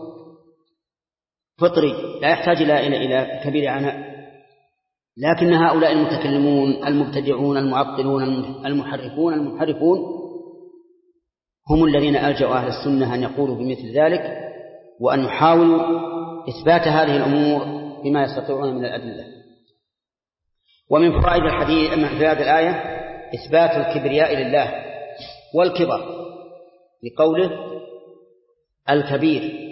فطري لا يحتاج إلى كبير عناء. لكن هؤلاء المتكلمون المبتدعون المعطلون المنحرفون هم الذين ألجأوا أهل السنة أن يقولوا بمثل ذلك، وأن يحاولوا إثبات هذه الأمور بما يستطيعون من الأدلة. ومن فوائد الحديث من هذه الآية إثبات الكبرياء لله والكبر لقوله الكبير،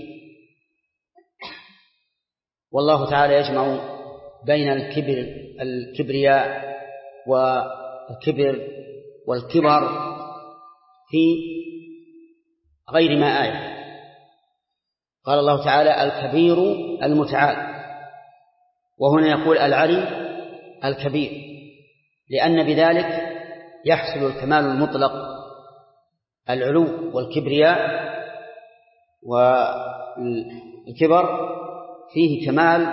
والله تعالى يجمع بين الكبرياء والكبر والكبر في غير ما آية. قال الله تعالى الكبير المتعال، وهنا يقول العلي الكبير، لأن بذلك يحصل الكمال المطلق. العلو والكبرياء والكبر فيه كمال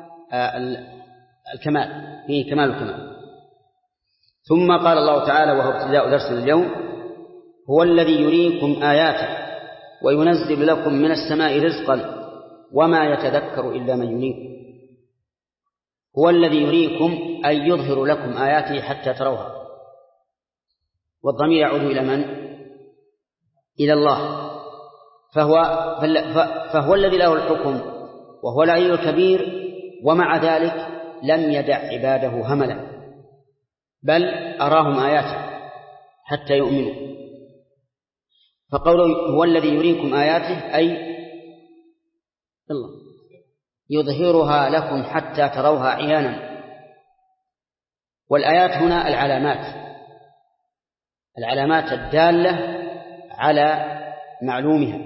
الكمال، فيه كمال الكمال. ثم قال الله تعالى وهو ابتداء درسنا اليوم هو الذي يريكم آياته وينزل لكم من السماء رزقا وما يتذكر إلا من ينيب. هو الذي يريكم أي يظهر لكم آياته حتى تروها، والضمير يعود إلى من؟ إلى الله. فهو الذي له الحكم وهو العلي الكبير، ومع ذلك لم يدع عباده هملا، بل أراهم آياته حتى يؤمنوا. فقوله هو الذي يريكم آياته أي الله يظهرها لكم حتى تروها عيانا. والآيات هنا العلامات الدالة على معلومها،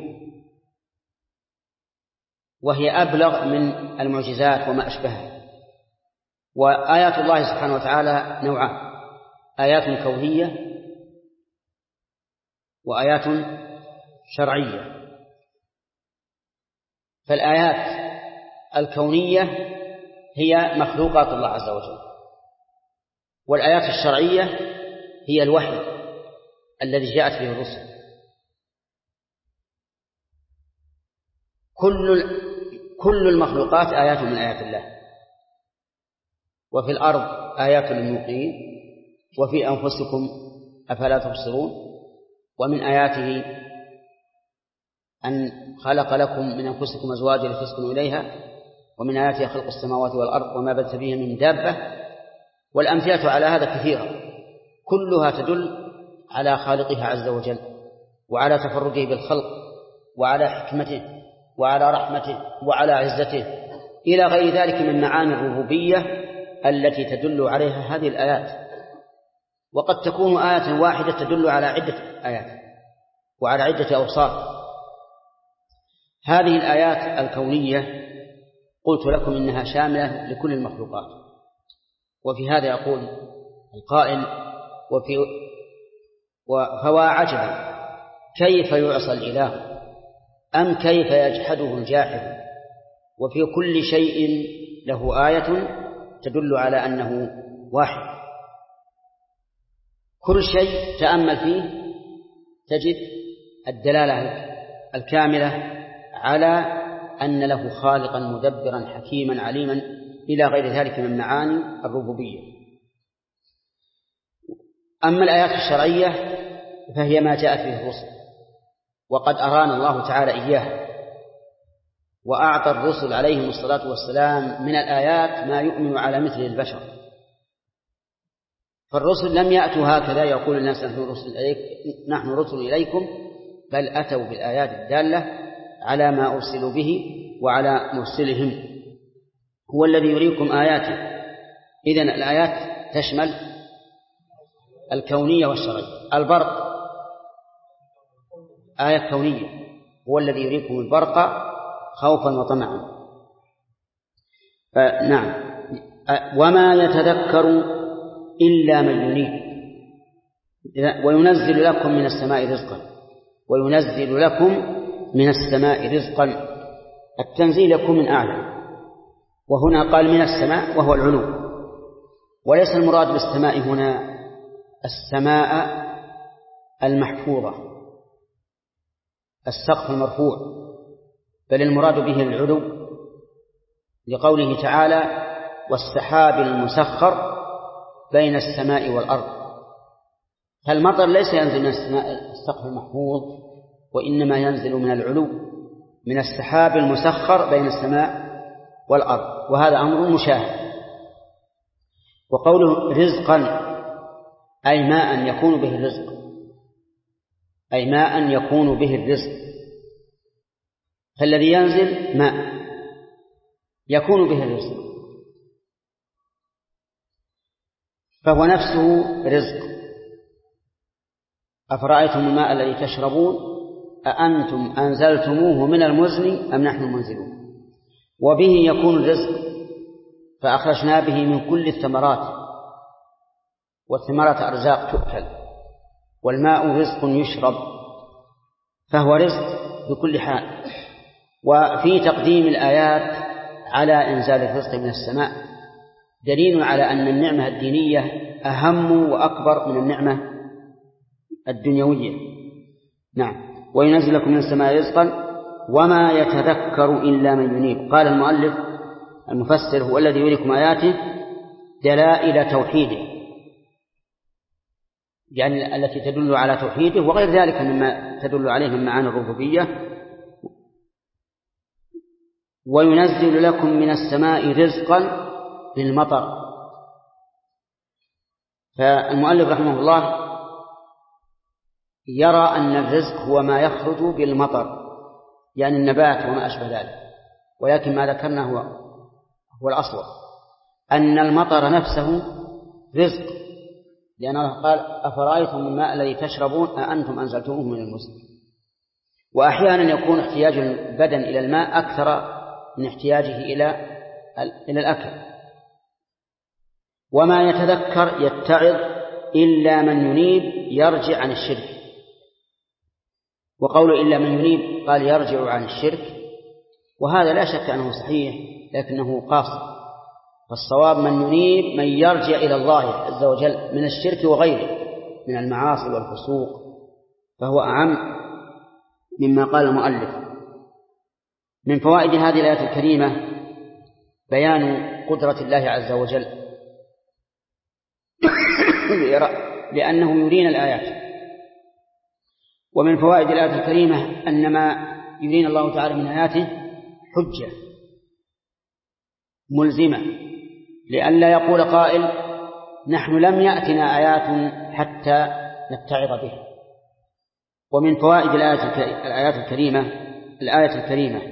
وهي أبلغ من المعجزات وما أشبهها. وآيات الله سبحانه وتعالى نوعان: آيات كونية وآيات شرعية. فالآيات الكونية هي مخلوقات الله عز وجل، والآيات الشرعية هي الوحي الذي جاءت به الرسل. كل المخلوقات آيات من آيات الله. وفي الأرض آيات للموقنين وفي أنفسكم أفلا تبصرون. ومن آياته أن خلق لكم من أنفسكم أزواجا لتسكنوا إليها، ومن آياته خلق السماوات والأرض وما بث فيها من دابة. والأمثلة على هذا كثيرة، كلها تدل على خالقها عز وجل وعلى تفرده بالخلق وعلى حكمته وعلى رحمته وعلى عزته إلى غير ذلك من معاني الربوبية التي تدل عليها هذه الآيات. وقد تكون آية واحدة تدل على عدة آيات وعلى عدة أوصاف. هذه الآيات الكونية قلت لكم إنها شاملة لكل المخلوقات. وفي هذا يقول القائل: وفي فوا عجبا كيف يعصى الإله أم كيف يجحده الجاحد وفي كل شيء له آية تدل على أنه واحد. كل شيء تأمل فيه تجد الدلالة الكاملة على أن له خالقا مدبرا حكيما عليما إلى غير ذلك من معاني الربوبية. أما الآيات الشرعية فهي ما جاءت به الرسل، وقد أرانا الله تعالى إياها، وأعطى الرسل عليهم الصلاة والسلام من الآيات ما يؤمن على مثل البشر. فالرسل لم يأتوا هكذا يقول الناس نحن رسل إليكم، بل أتوا بالآيات الدالة على ما أرسلوا به وعلى مرسلهم. هو الذي يريكم آياته. إذن الآيات تشمل الكونية والشرعية. البرق آية كونية، هو الذي يريكم البرق خوفا وطمعا. نعم. وما يتذكر إلا من ينيب وينزل لكم من السماء رزقا. وينزل لكم من السماء رزقا، التنزيل يكون من أعلى، وهنا قال من السماء وهو العلو، وليس المراد بالسماء هنا السماء المحفوظة السقف المرفوع، بل المراد به العلو، لقوله تعالى والسحاب المسخر بين السماء والأرض. فالمطر ليس ينزل من السماء السقف المحفوظ، وإنما ينزل من العلو، من السحاب المسخر بين السماء والأرض، وهذا أمر مشاهد. وقوله رزقا أي ماء يكون به الرزق، أي ماء يكون به الرزق. فالذي ينزل ماء يكون به الرزق، فهو نفسه رزق. أفرأيتم الماء الذي تشربون أأنتم أنزلتموه من المزن أم نحن المنزلون. وبه يكون الرزق، فأخرجنا به من كل الثمرات، والثمرات أرزاق تؤكل، والماء رزق يشرب، فهو رزق بكل حال. وفي تقديم الآيات على إنزال الرزق من السماء دليل على أن النعمة الدينية أهم وأكبر من النعمة الدنيوية. نعم. وينزل لكم من السماء رزقا وما يتذكر إلا من ينيب. قال المؤلف المفسر هو الذي يريكم آياته دلائل توحيده، يعني التي تدل على توحيده وغير ذلك مما تدل عليه من معاني الربوبية. وينزل لكم من السماء رزقا للمطر. فالمؤلف رحمه الله يرى أن الرزق هو ما يخرج بالمطر، يعني النبات وما أشبه ذلك، ولكن ما ذكرنا هو الأصوب، أن المطر نفسه رزق، لأن الله قال أفرأيتم الماء الذي تشربون أأنتم أنزلتموه من المزن. وأحيانا يكون احتياج البدن إلى الماء أكثر من احتياجه إلى الأكل. وما يتذكر يتعظ إلا من ينيب يرجع عن الشرك. وقول إلا من ينيب قال يرجع عن الشرك، وهذا لا شك أنه صحيح لكنه قاصر. فالصواب من ينيب من يرجع إلى الله عز وجل من الشرك وغيره من المعاصي والفسوق، فهو أعم مما قال المؤلف. من فوائد هذه الآية الكريمة بيان قدرة الله عز وجل لأنه يرينا الآيات. ومن فوائد الآية الكريمة أن ما يرينا الله تعالى من آياته حجة ملزمة، لئلا يقول قائل نحن لم يأتنا آيات حتى نتعظ بها. ومن فوائد الآية الكريمة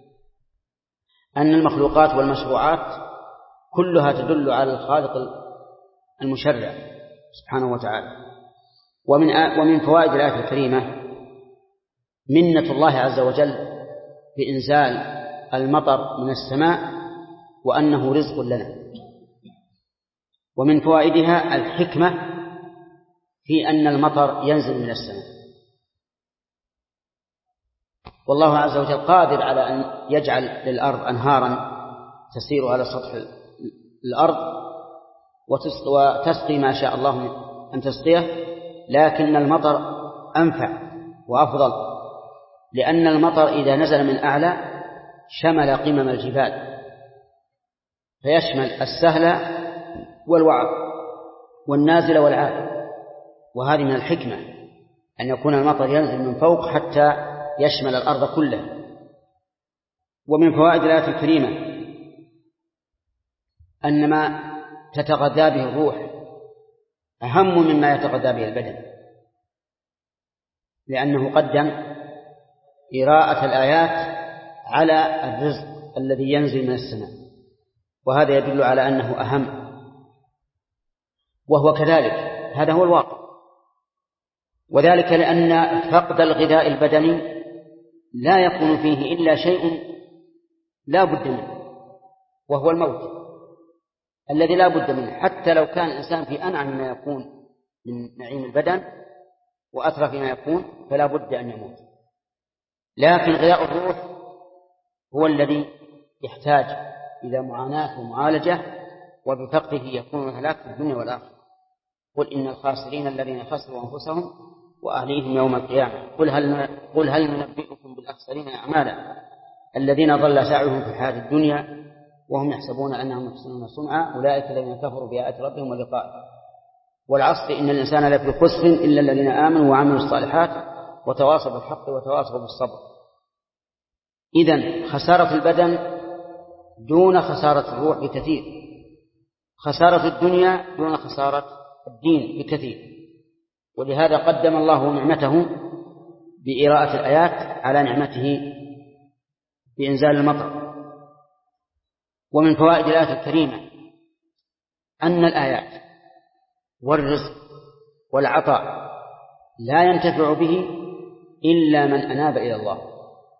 أن المخلوقات والمشروعات كلها تدل على الخالق المشرع سبحانه وتعالى. ومن فوائد الآية الكريمة منة الله عز وجل بإنزال المطر من السماء وأنه رزق لنا. ومن فوائدها الحكمة في أن المطر ينزل من السماء، والله عز وجل قادر على أن يجعل للأرض أنهارا تسير على سطح الأرض وتسقي ما شاء الله أن تسقيه، لكن المطر أنفع وأفضل، لأن المطر إذا نزل من أعلى شمل قمم الجبال، فيشمل السهل والوعر والنازل والعالي، وهذه من الحكمة أن يكون المطر ينزل من فوق حتى يشمل الأرض كلها. ومن فوائد الآية الكريمة أن ما تتغذى به الروح أهم مما يتغذى به البدن، لأنه قدم قراءة الآيات على الرزق الذي ينزل من السماء، وهذا يدل على أنه أهم، وهو كذلك، هذا هو الواقع. وذلك لأن فقد الغذاء البدني لا يكون فيه إلا شيء لا بد منه، وهو الموت الذي لا بد منه. حتى لو كان الإنسان في أنعم ما يكون من نعيم البدن وأترف ما يكون فلا بد أن يموت، لكن غذاء الروح هو الذي يحتاج إلى معاناة ومعالجة، وبفقده يكون الهلاك في الدنيا والآخرة. قل إن الخاسرين الذين خسروا أنفسهم وأهليهم يوم القيامة قل هل ننبئكم بالأخسرين أعمالا الذين ضل سعيهم في الحياة الدنيا وهم يحسبون أنهم يحسنون صنعا أولئك الذين كفروا بآيات ربهم ولقائه والعصر إن الإنسان لفي خسر إلا الذين آمنوا وعملوا الصالحات وتواصوا بالحق وتواصوا بالصبر. إذن خسارة البدن دون خسارة الروح بكثير، خسارة الدنيا دون خسارة الدين بكثير، ولهذا قدم الله نعمته بإراءة الآيات على نعمته بإنزال المطر. ومن فوائد الآية الكريمة أن الآيات والرزق والعطاء لا ينتفع به إلا من أناب إلى الله،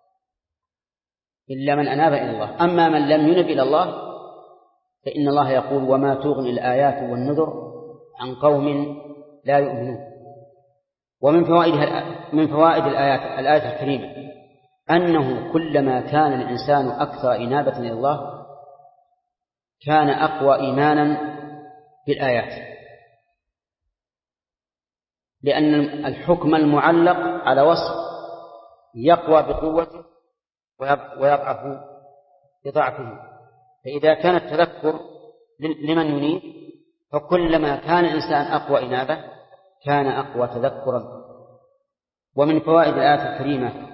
أما من لم ينب إلى الله فإن الله يقول وما تغني الآيات والنذر عن قوم لا يؤمنون. ومن فوائد الآية الكريمة أنه كلما كان الإنسان أكثر إنابة إلى الله كان أقوى إيمانا بالآيات، لأن الحكم المعلق على وصف يقوى بقوته ويضعف بضعفه، فإذا كان التذكر لمن ينيب فكلما كان الإنسان أقوى إنابة كان أقوى تذكرا. ومن فوائد الآية الكريمة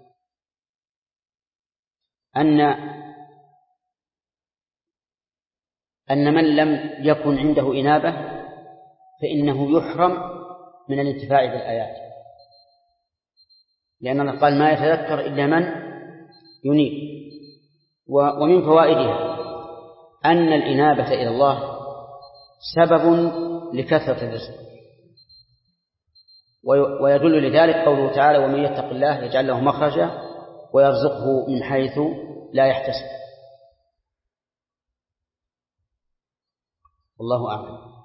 أن من لم يكن عنده إنابة فإنه يحرم من الانتفاع بالآيات، لأن الله قال ما يتذكر إلا من ينيب. ومن فوائدها أن الإنابة إلى الله سبب لكثرة الرزق، ويدل لذلك قوله تعالى ومن يتق الله يجعل له مخرجا ويرزقه من حيث لا يحتسب. والله أعلم.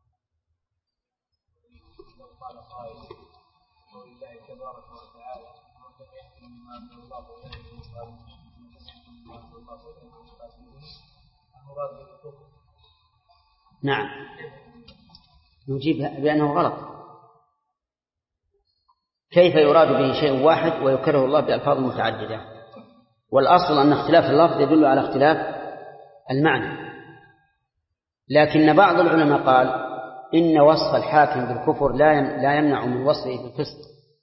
نعم نجيب بأنه غلط. كيف يراد به شيء واحد ويكرر الله بألفاظ متعددة؟ والأصل أن اختلاف اللفظ يدل على اختلاف المعنى، لكن بعض العلماء قال إن وصف الحاكم بالكفر لا يمنع من وصفه بالفسق،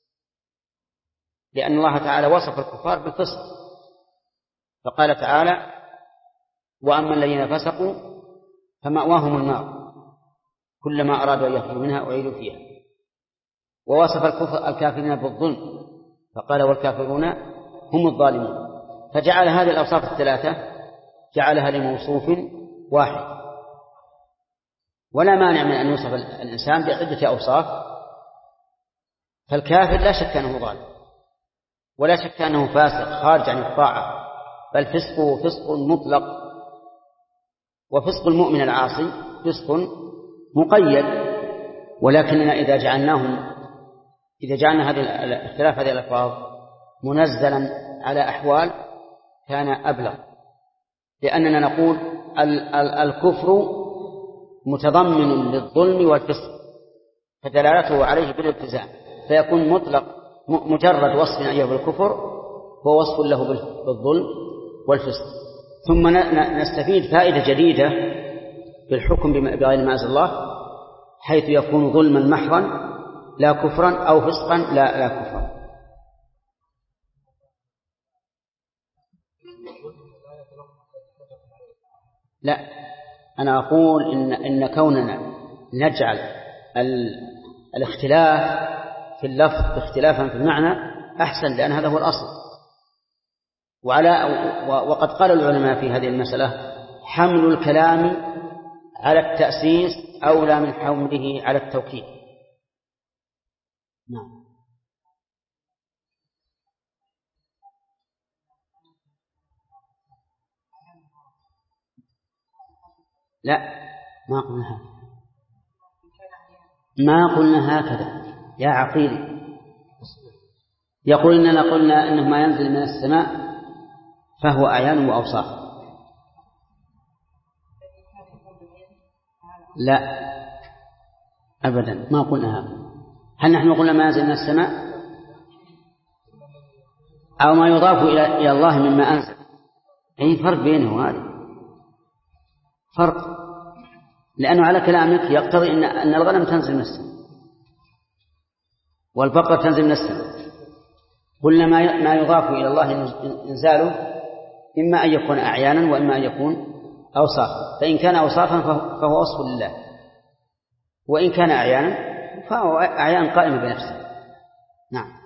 لأن الله تعالى وصف الكفار بالفسق، فقال تعالى وأما الذين فسقوا فمأواهم النار كلما أرادوا أن يخرجوا منها أعيدوا فيها. ووصف الكافرين بالظلم فقال والكافرون هم الظالمون، فجعل هذه الأوصاف الثلاثة جعلها لموصوف واحد. ولا مانع من أن يوصف الإنسان بعدة أوصاف، فالكافر لا شك أنه ظالم ولا شك أنه فاسق خارج عن الطاعة، بل فسقه فسق مطلق، وفسق المؤمن العاصي فسق مقيد ولكننا إذا جعلنا اختلاف هذه الألفاظ منزلا على أحوال كان أبلغ، لأننا نقول الكفر متضمن للظلم والفسق فدلالته عليه بالالتزام، فيكون مطلق مجرد وصف أيه بالكفر هو وصف له بالظلم والفسق. ثم نستفيد فائدة جديدة بالحكم بغير ما أنزل الله، حيث يكون ظلما محضا لا كفرا، أو فسقا لا كفرا. لا، أنا أقول إن كوننا نجعل الاختلاف في اللفظ اختلافا في المعنى أحسن، لأن هذا هو الأصل. وقد قال العلماء في هذه المسألة: حمل الكلام على التأسيس أولى من حمله على التوكيد. نعم. لا، ما قلنا هكذا يا عقيل. يقول إننا قلنا إنه ما ينزل من السماء فهو أعيان وأوصاف. لا أبدا، ما قلنا هذا. هل نحن قلنا ما ينزل من السماء أو ما يضاف إلى الله مما أنزل؟ أي فرق بينه وهذا فرق، لأنه على كلامك يقتضي أن الغنم تنزل من السماء والبقرة تنزل من السماء. قلنا ما يضاف إلى الله إنزاله إما أن يكون أعيانا وإما أن يكون أوصافا، فإن كان أوصافا فهو وصف لله، وإن كان أعيانا فهو أعيان قائمة بنفسه. نعم.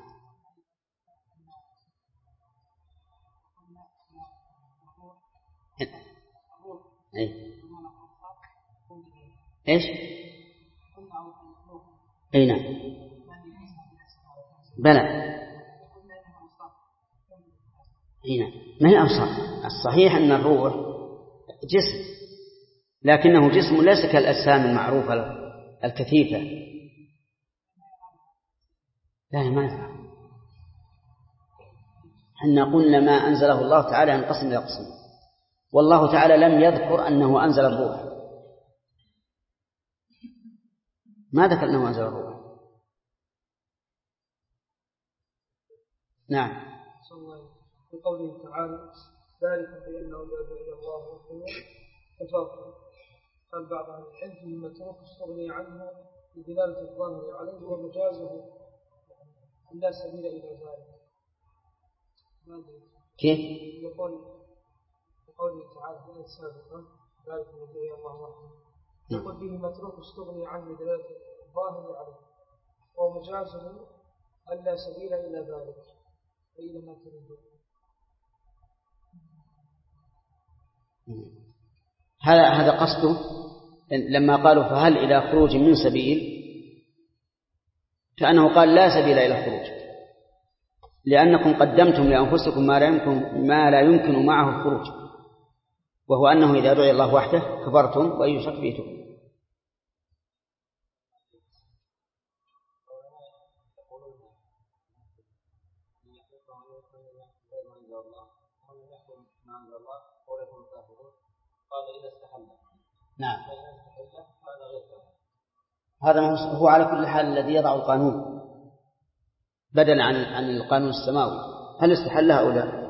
إيش؟ أي نعم، بلى، أي نعم، ما هي أوصاف. الصحيح أن الروح جسم، لكنه جسم ليس كالأجسام المعروفة الكثيفة. لا، ما يفعل. حنا قلنا ما أنزله الله تعالى ينقسم إلى قسم، والله تعالى لم يذكر أنه أنزل الروح، ما ذكر أنه أنزل الروح. نعم. في قوله تعالى: ذلك بأنه لا إله إلا الله وحده تفاضل. قال بعض أهل العلم متروك استغني عنه لدلالة الظاهر عليه ومجازه لا سبيل إلى ذلك. كيف؟ يقول في قوله تعالى في الآية السابقة: ذلك بأنه لا إله إلا الله وحده، يقول به متروك استغني عنه لدلالة الظاهر عليه ومجازه لا سبيل إلى ذلك، فإلى ما تريد. هذا قصده لما قالوا فهل إلى خروج من سبيل، كأنه قال لا سبيل إلى الخروج، لأنكم قدمتم لأنفسكم ما لا يمكن معه الخروج، وهو أنه إذا دعي الله وحده كفرتم وإن يشرك به تؤمنون. نعم، هذا هو على كل حال الذي يضع القانون بدلا عن القانون السماوي. هل استحلها أو لا؟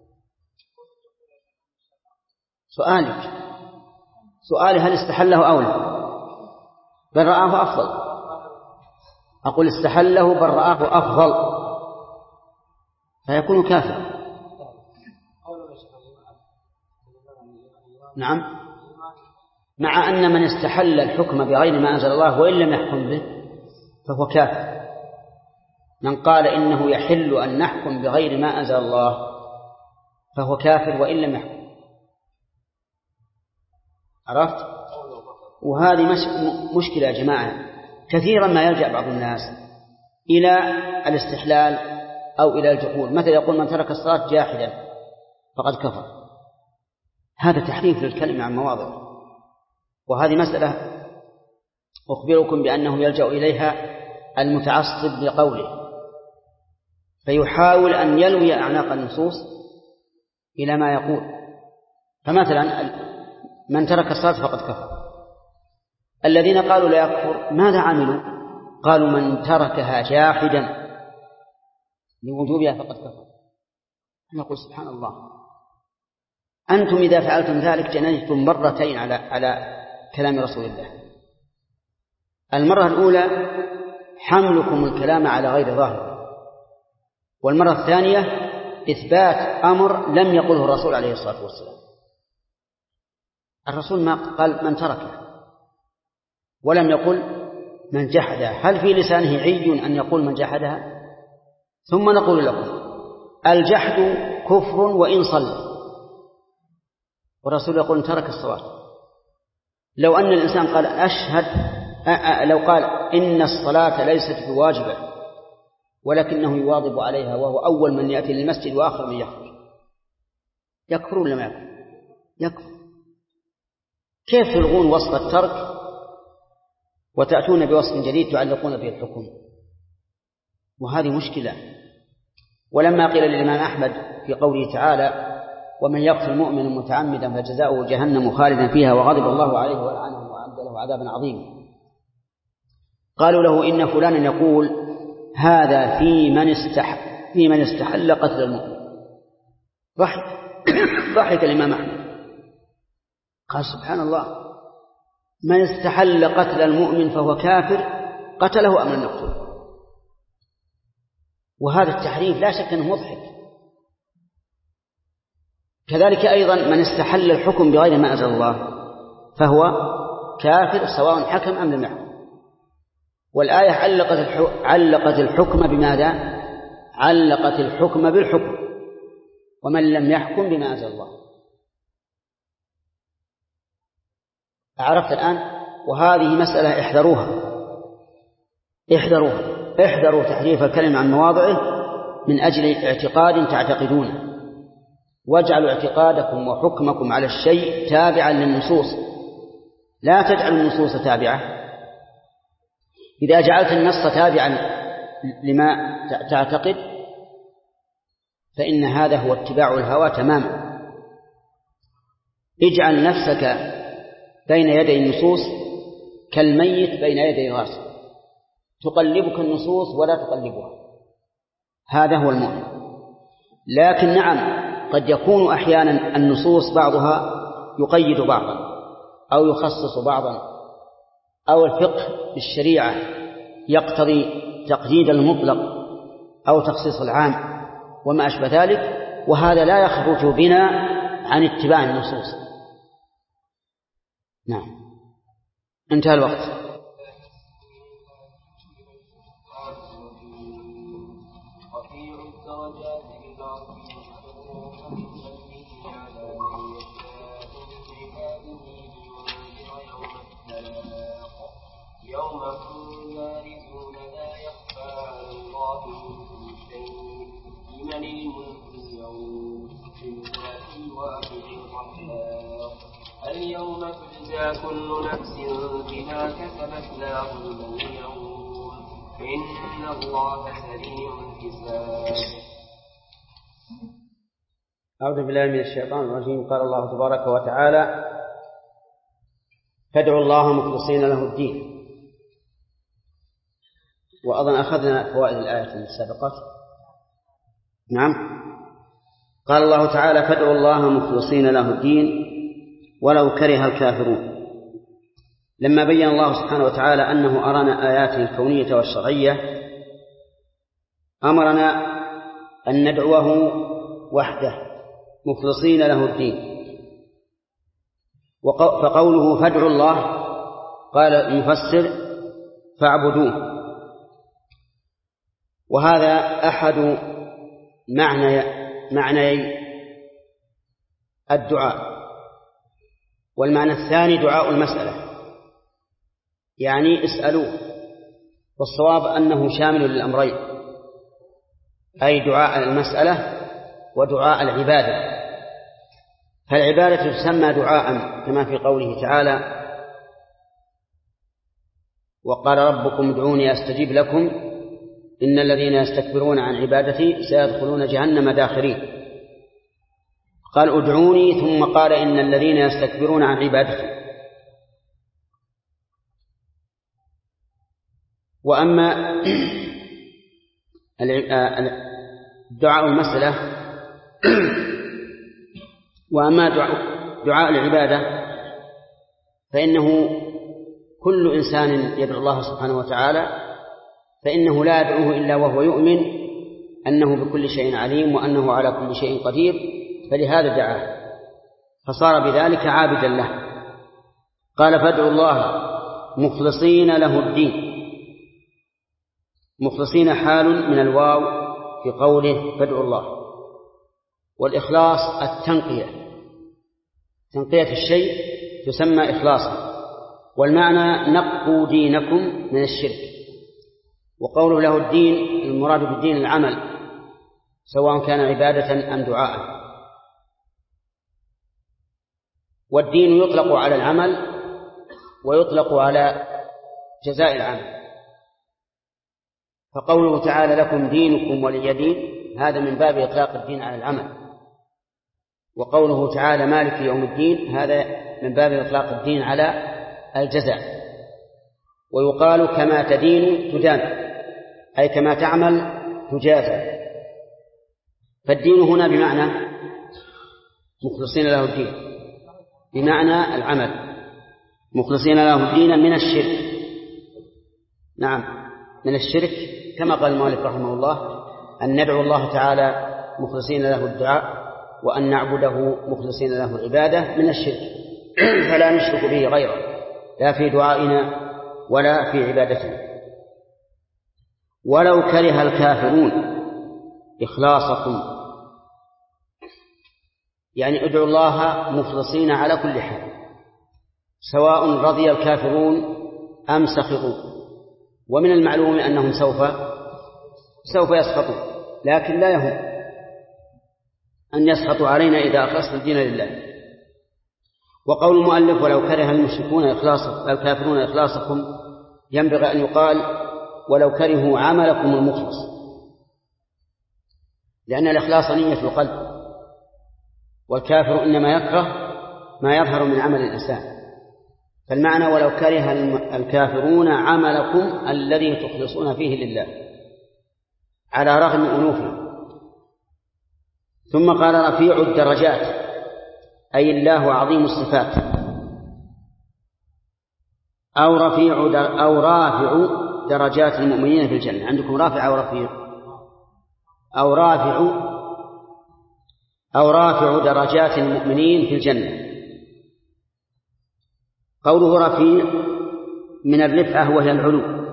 سؤالي هل استحله أو لا؟ بل رآه أفضل. أقول استحله بل رآه أفضل فيكون كافر. نعم، مع أن من استحل الحكم بغير ما أنزل الله وإن لم يحكم به فهو كافر. من قال إنه يحل أن نحكم بغير ما أنزل الله فهو كافر وإن لم يحكم. عرفت؟ وهذه مشكلة يا جماعة. كثيرا ما يلجأ بعض الناس إلى الاستحلال أو إلى الجحود، مثل يقول من ترك الصلاة جاحدا فقد كفر. هذا تحريف للكلمة عن مواضعه، وهذه مسألة أخبركم بأنه يلجأ إليها المتعصب لقوله، فيحاول أن يلوي أعناق النصوص إلى ما يقول. فمثلا من ترك الصلاة فقد كفر. الذين قالوا لا يكفر ماذا عملوا؟ قالوا من تركها جاحدا لوجوبها فقد كفر. نقول سبحان الله، أنتم إذا فعلتم ذلك جنيتم مرتين على كلام رسول الله. المرة الأولى حملكم الكلام على غير ظاهر، والمرة الثانية إثبات أمر لم يقله الرسول عليه الصلاة والسلام. الرسول ما قال من تركه ولم يقل من جحدها. هل في لسانه عي أن يقول من جحدها؟ ثم نقول لكم الجحد كفر وإن صلى، والرسول يقول من ترك الصلاة. لو أن الإنسان قال لو قال إن الصلاة ليست بواجبة ولكنه يواظب عليها وهو أول من يأتي للمسجد وآخر من يخرج، يكفر ولا ما يكفر؟ يكفر. كيف تلغون وصف الترك وتأتون بوصف جديد تعلقون به الحكم؟ وهذه مشكلة. ولما قيل للإمام أحمد في قوله تعالى ومن يقتل مؤمنا متعمدا فجزاؤه جهنم خالدا فيها وغضب الله عليه ولعنه وأعد له عذابا عظيما، قالوا له إن فلانا يقول هذا في من استحل قتل المؤمن. ضحك الإمام أحمد قال سبحان الله، من استحل قتل المؤمن فهو كافر قتله أم لم يقتله؟ وهذا التحريف لا شك أنه مضحك. كذلك أيضا من استحل الحكم بغير ما أنزل الله فهو كافر سواء حكم أم لم يحكم. والآية علقت الحكم بماذا؟ علقت الحكم بالحكم، ومن لم يحكم بما أنزل الله. عرفت الآن؟ وهذه مسألة احذروا تحريف الكلم عن مواضعه من أجل اعتقاد تعتقدونه، واجعلوا اعتقادكم وحكمكم على الشيء تابعا للنصوص، لا تجعلوا النصوص تابعة. إذا جعلت النص تابعا لما تعتقد فإن هذا هو اتباع الهوى تماما. اجعل نفسك بين يدي النصوص كالميت بين يدي الغاسل، تقلبك النصوص ولا تقلبها، هذا هو المؤمن. لكن نعم قد يكون أحيانا النصوص بعضها يقيد بعضا أو يخصص بعضا، أو الفقه بالشريعة يقتضي تقييد المطلق أو تخصيص العام وما أشبه ذلك، وهذا لا يخرج بنا عن اتباع النصوص. نعم، انتهى الوقت. يوم هم يعرفون لا يخفى على الله من شيء لمن الملك اليوم لله الواحد القهار اليوم تجزى كل نفس بما كسبت لا ظلم اليوم إن الله سريع الحساب. أعوذ بالله من الشيطان الرجيم. قال الله تبارك وتعالى فادعوا الله مخلصين له الدين. وأظن أخذنا فوائد الآية السابقة. نعم، قال الله تعالى فادعوا الله مخلصين له الدين ولو كره الكافرون. لما بين الله سبحانه وتعالى أنه أرانا آياته الكونية والشرعية أمرنا أن ندعوه وحده مخلصين له الدين. فقوله فادعوا الله قال المفسر فاعبدوه، وهذا أحد معنيي الدعاء. والمعنى الثاني دعاء المسألة، يعني اسألوه، والصواب أنه شامل للأمرين، أي دعاء المسألة ودعاء العبادة. فالعبادة تسمى دعاء كما في قوله تعالى وقال ربكم ادعوني أستجيب لكم إن الذين يستكبرون عن عبادتي سيدخلون جهنم داخرين. قال ادعوني ثم قال إن الذين يستكبرون عن عبادتي. وأما دعاء المسألة وأما دعاء العبادة فإنه كل إنسان يدعو الله سبحانه وتعالى فإنه لا يدعوه إلا وهو يؤمن أنه بكل شيء عليم وأنه على كل شيء قدير، فلهذا دعاه فصار بذلك عابدا له. قال فادعوا الله مخلصين له الدين. مخلصين حال من الواو في قوله فادعوا الله. والإخلاص التنقية، تنقية الشيء تسمى إخلاصا، والمعنى نقوا دينكم من الشرك. وقوله له الدين المراد بالدين العمل سواء كان عبادة أم دعاء. والدين يطلق على العمل ويطلق على جزاء العمل. فقوله تعالى لكم دينكم ولي دين هذا من باب إطلاق الدين على العمل، وقوله تعالى مالك يوم الدين هذا من باب إطلاق الدين على الجزاء. ويقال كما تدين تدان، أي كما تعمل تجازى. فالدين هنا بمعنى مخلصين له الدين بمعنى العمل، مخلصين له الدين من الشرك. نعم من الشرك، كما قال المؤلف رحمه الله أن ندعو الله تعالى مخلصين له الدعاء وأن نعبده مخلصين له العبادة من الشرك، فلا نشرك به غيره لا في دعائنا ولا في عبادتنا. ولو كره الكافرون إخلاصكم، يعني ادعوا الله مخلصين على كل حال، سواء رضي الكافرون أم سخطوا. ومن المعلوم أنهم سوف يسخطوا، لكن لا يهم أن يسخطوا علينا إذا أخلصنا الدين لله. وقول المؤلف ولو كره المشركون الكافرون إخلاصكم ينبغي أن يقال ولو كرهوا عملكم المخلص، لأن الإخلاص نية القلب، والكافر إنما يكره ما يظهر من عمل الإنسان. فالمعنى ولو كره الكافرون عملكم الذي تخلصون فيه لله على رغم أنوفهم. ثم قال رفيع الدرجات أي الله عظيم الصفات، أو رافع درجات المؤمنين في الجنة. عندكم رافع أو رفيع؟ أو رافع درجات المؤمنين في الجنة. قوله رفيع من الرفعة وهي العلو.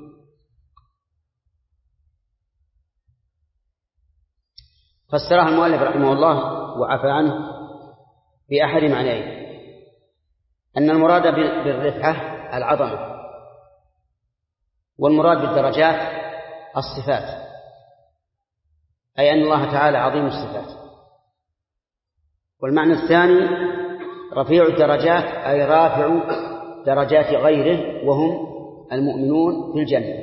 فسرها المؤلف رحمه الله وعفى عنه بأحد معنيه، أن المراد بالرفعة العظمة، والمراد بالدرجات الصفات، أي أن الله تعالى عظيم الصفات. والمعنى الثاني رفيع الدرجات أي رافع درجات غيره وهم المؤمنون في الجنة.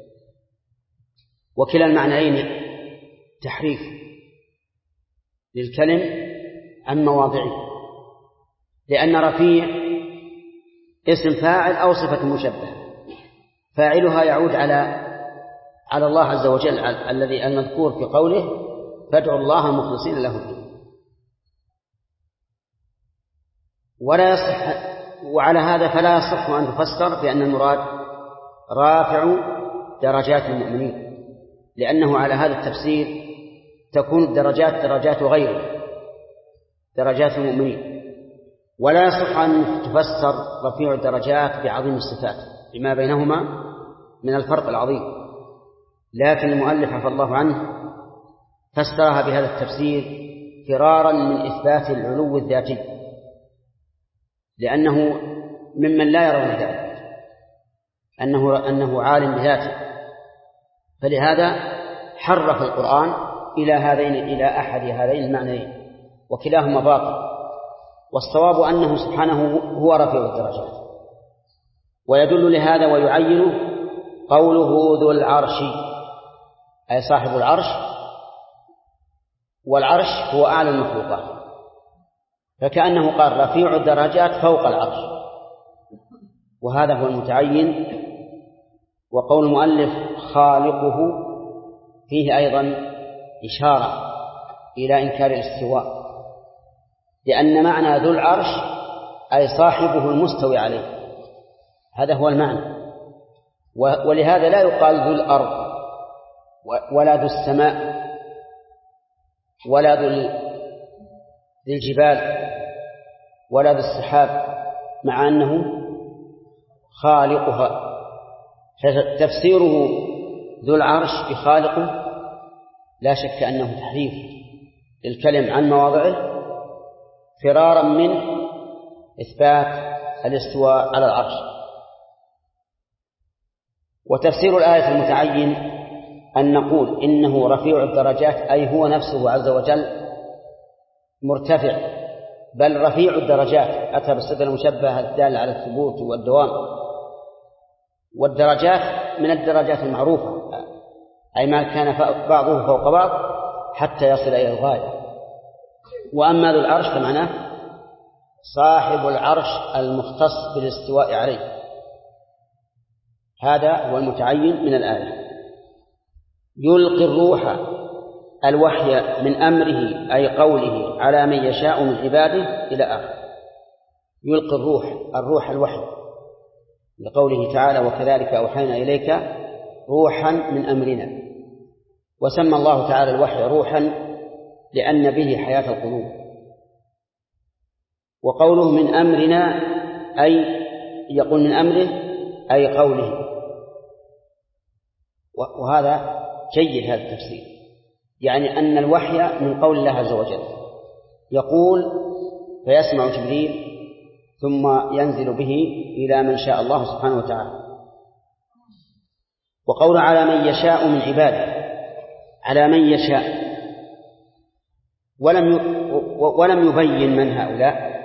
وكلا المعنيين تحريف للكلم عن مواضعه، لأن رفيع اسم فاعل أو صفة مشبهة، فاعلها يعود على الله عز وجل الذي المذكور في قوله فادعوا الله مخلصين له الدين. ولا يصح، وعلى هذا فلا يصح أن تفسر بأن المراد رافع درجات المؤمنين، لأنه على هذا التفسير تكون الدرجات درجات غيره درجات المؤمنين. ولا يصح أن تفسر رفيع الدرجات بعظيم الصفات بما بينهما من الفرق العظيم، لكن المؤلف عفى الله عنه فسرها بهذا التفسير فرارا من إثبات العلو الذاتي، لأنه ممن لا يرون ذلك أنه عالم بذاته، فلهذا حرف القرآن إلى أحد هذين المعنيين، وكلاهما باطل. والصواب أنه سبحانه هو رفيع الدرجات، ويدل لهذا ويعينه قوله ذو العرش، أي صاحب العرش، والعرش هو أعلى المخلوقات، فكأنه قال رفيع الدرجات فوق العرش، وهذا هو المتعين. وقول المؤلف خالقه فيه أيضا إشارة إلى إنكار الاستواء، لأن معنى ذو العرش أي صاحبه المستوي عليه، هذا هو المعنى. ولهذا لا يقال ذو الأرض ولا ذو السماء ولا ذو الجبال ولا ذو السحاب، مع أنه خالقها. فتفسيره ذو العرش بخالقه لا شك أنه تحريف للكلم عن مواضعه، فرارا من إثبات الاستواء على العرش. وتفسير الآية المتعين أن نقول إنه رفيع الدرجات، أي هو نفسه عز وجل مرتفع، بل رفيع الدرجات، أتى بالصفة المشبهة الدالة على الثبوت والدوام. والدرجات من الدرجات المعروفة، أي ما كان بعضه فوق بعض حتى يصل إلى الغاية. وأما ذو العرش فمعناه صاحب العرش المختص بالاستواء عليه، هذا هو المتعين من الآية. يلقي الروح الوحي من أمره، أي قوله على من يشاء من عباده إلى آخر. يلقي الروح الوحي لقوله تعالى وكذلك أوحينا إليك روحا من أمرنا. وسمى الله تعالى الوحي روحا لأن به حياة القلوب. وقوله من أمرنا أي يقول من أمره أي قوله، وهذا جيد هذا التفسير، يعني أن الوحي من قول الله عز وجل، يقول فيسمع جبريل ثم ينزل به إلى من شاء الله سبحانه وتعالى. وقول على من يشاء من عباده، على من يشاء، ولم يبين من هؤلاء،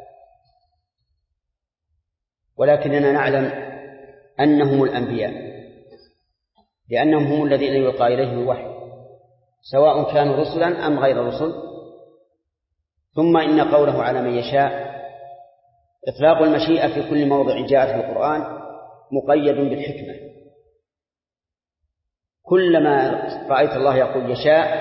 ولكننا نعلم أنهم الأنبياء، لأنهم هم الذين يلقى إليهم الوحي سواء كانوا رسلا أم غير رسل. ثم إن قوله على من يشاء إطلاق المشيئة في كل موضع جاء في القرآن مقيد بالحكمة. كلما رأيت الله يقول يشاء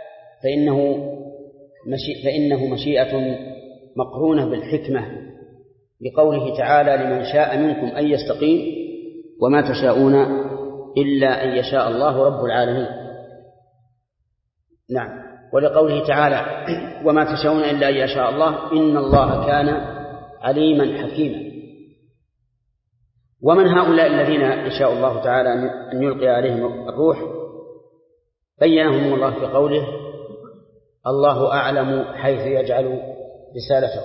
فإنه مشيئة مقرونة بالحكمة، لقوله تعالى لمن شاء منكم أن يستقيم وما تشاءون إلا أن يشاء الله رب العالمين. نعم. ولقوله تعالى وما تشاءون إلا أن يشاء الله إن الله كان عليما حكيما. ومن هؤلاء الذين يشاء الله تعالى أن يلقي عليهم الروح بينهم الله في قوله الله أعلم حيث يجعل رسالته.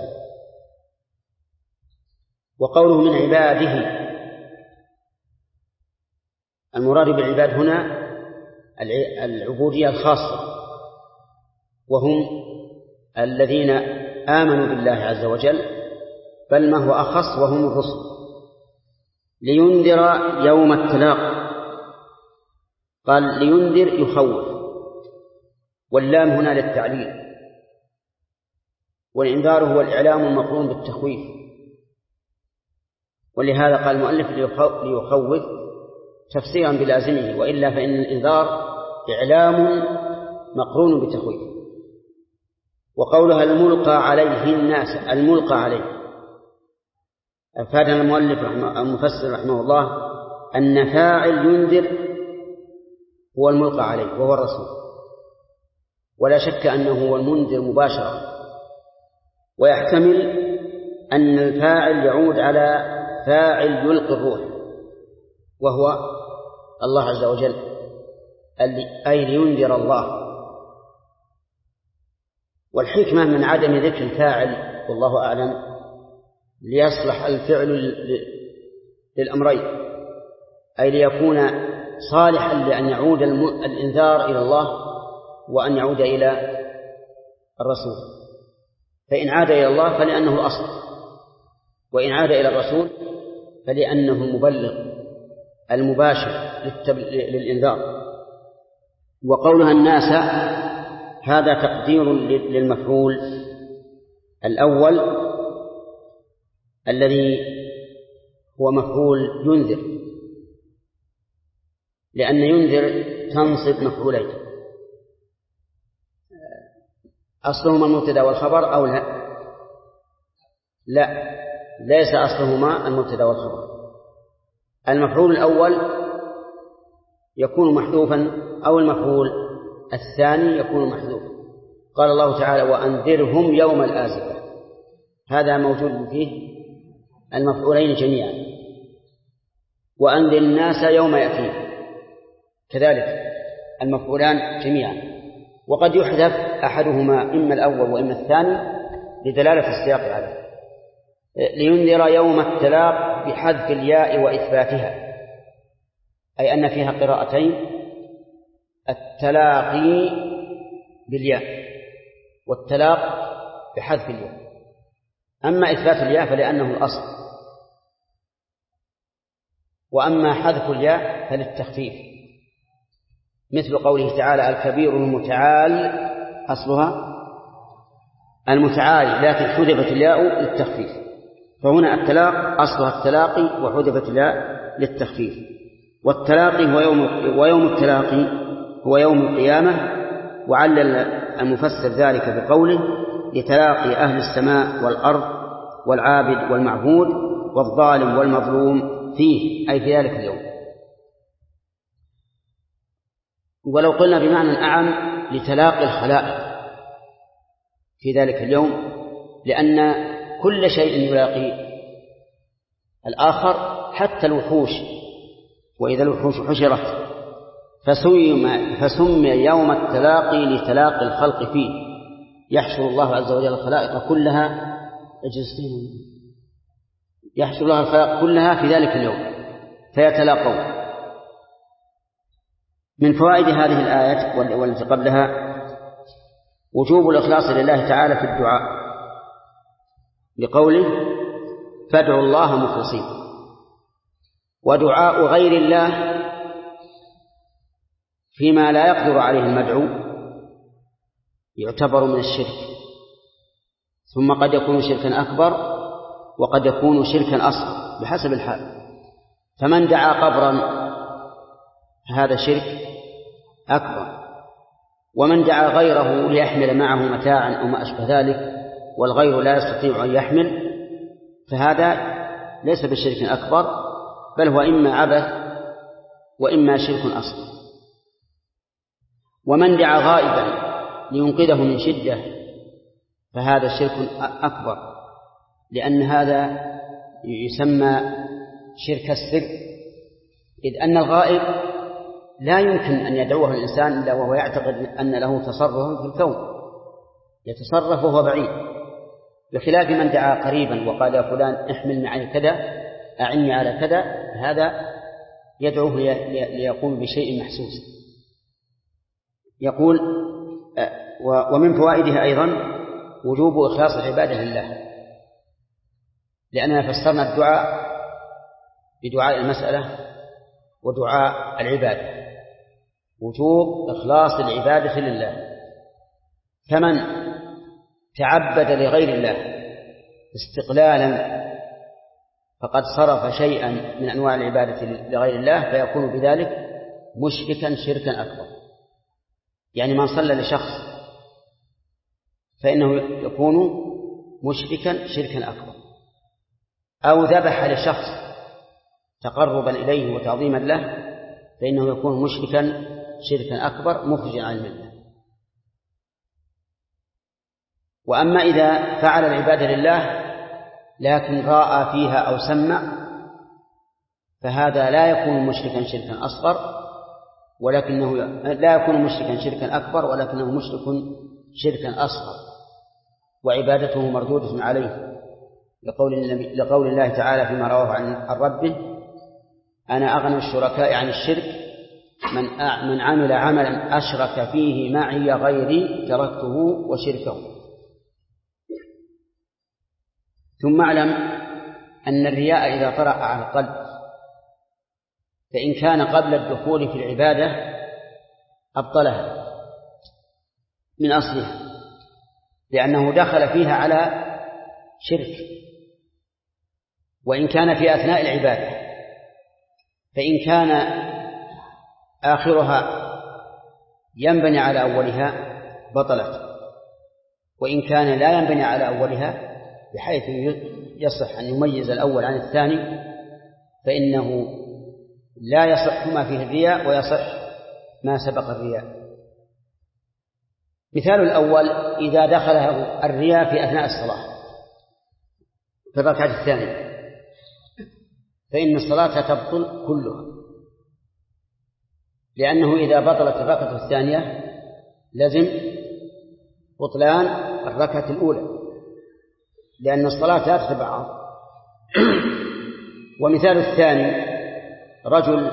وقوله من عباده، المراد بالعباد هنا العبودية الخاصة، وهم الذين آمنوا بالله عز وجل، بل ما هو أخص وهم الرسل. لينذر يوم التلاق، قال لينذر يخوف، واللام هنا للتعليل، والإنذار هو الإعلام المقرون بالتخويف، ولهذا قال المؤلف ليخوف تفسيرا بلازمه، وإلا فإن الإنذار إعلام مقرون بتخويف. وقولها الملقى عليه الناس، الملقى عليه، أفادنا المؤلف المفسر رحمه الله أن فاعل ينذر هو الملقى عليه وهو الرسول، ولا شك أنه هو المنذر مباشرة، ويحتمل أن الفاعل يعود على فاعل يلقي الروح وهو الله عز وجل، أي لينذر الله. والحكمة من عدم ذكر الفاعل والله أعلم ليصلح الفعل للأمرين، أي ليكون صالحا لأن يعود الإنذار إلى الله وأن يعود إلى الرسول. فإن عاد إلى الله فلأنه الأصل، وإن عاد إلى الرسول فلأنه المبلغ المباشر للإنذار. وقولها الناس هذا تقدير للمفعول الأول الذي هو مفعول ينذر، لأن ينذر تنصب مفعولين، أصلهما المبتدأ والخبر أو لا ليس أصلهما المبتدأ والخبر. المفعول الأول يكون محذوفا أو المفعول الثاني يكون محذوفا. قال الله تعالى وأنذرهم يوم الآزفة، هذا موجود فيه المفعولين جميعا. وأنذر الناس يوم يأتيهم كذلك المفعولان جميعا. وقد يحذف أحدهما إما الأول وإما الثاني لدلالة السياق عليه. لينذر يوم التلاق بحذف الياء وإثباتها، أي أن فيها قراءتين، التلاقي بالياء والتلاق بحذف الياء. أما إثبات الياء فلأنه الأصل، وأما حذف الياء فللتخفيف، مثل قوله تعالى الكبير المتعال أصلها المتعال لكن حذفت الياء للتخفيف، فهنا التلاق أصلها التلاقي وحذفت الياء للتخفيف. والتلاقي ويوم التلاقي هو يوم القيامة. وعلل المفسر ذلك بقوله لتلاقي أهل السماء والأرض والعابد والمعبود والظالم والمظلوم فيه، أي في ذلك اليوم. ولو قلنا بمعنى أعم لتلاقي الخلائق في ذلك اليوم، لأن كل شيء يلاقي الآخر حتى الوحوش، وإذا الوحوش حشرت فسمي يوم التلاقي لتلاقي الخلق فيه، يحشر الله عز وجل الخلائق كلها يحشر الله الخلائق كلها في ذلك اليوم فيتلاقون. من فوائد هذه الآية والتي قبلها وجوب الإخلاص لله تعالى في الدعاء، لقوله فادعوا الله مخلصين. ودعاء غير الله فيما لا يقدر عليه المدعو يعتبر من الشرك، ثم قد يكون شركا أكبر وقد يكون شركا أصغر بحسب الحال. فمن دعا قبرا هذا شرك أكبر، ومن دعا غيره ليحمل معه متاعا أو ما أشبه ذلك والغير لا يستطيع أن يحمل فهذا ليس بشرك أكبر، بل هو إما عبث وإما شرك أصغر. ومن دعا غائبا لينقذه من شدة فهذا شرك أكبر، لأن هذا يسمى شرك السر، إذ أن الغائب لا يمكن أن يدعوه الإنسان إلا وهو يعتقد أن له تصرف في الكون، يتصرف وهو بعيد، بخلاف من دعا قريبا وقال يا فلان احمل معي كذا أعني على كذا، هذا يدعوه ليقوم بشيء محسوس. يقول ومن فوائدها أيضا وجوب إخلاص العبادة لله، لأننا فسرنا الدعاء بدعاء المسألة ودعاء العبادة، وجوب إخلاص العبادة لله. فمن تعبد لغير الله استقلالا فقد صرف شيئا من أنواع العبادة لغير الله فيكون بذلك مشركا شركا أكبر. يعني من صلى لشخص فإنه يكون مشركا شركا أكبر، أو ذبح لشخص تقربا إليه وتعظيما له فإنه يكون مشركا شركا أكبر مخرجا عن الملة. وأما إذا فعل العبادة لله لكن رأى فيها أو سمع فهذا لا يكون مشركا شركا أصغر، ولكنه لا يكون مشركا شركا أكبر، ولكنه مشرك شركا أصغر، وعبادته مردودة عليه، لقول الله تعالى فيما رواه عن ربه أنا أغنى الشركاء عن الشرك من عمل عملا أشرك فيه معي غيري تركته وشركه. ثم اعلم أن الرياء إذا طرأ على القلب فإن كان قبل الدخول في العبادة أبطلها من أصلها، لأنه دخل فيها على شرك. وإن كان في أثناء العبادة فإن كان آخرها ينبني على أولها بطلت، وإن كان لا ينبني على أولها بحيث يصح أن يميز الأول عن الثاني فإنه لا يصح ما فيه الرياء ويصح ما سبق الرياء. مثال الأول إذا دخله الرياء في أثناء الصلاة في الركعة الثانية فإن الصلاة تبطل كلها، لأنه إذا بطلت الركعة الثانية لازم بطلان الركعة الأولى، لأن الصلاة لا تتبعض. ومثال الثاني رجل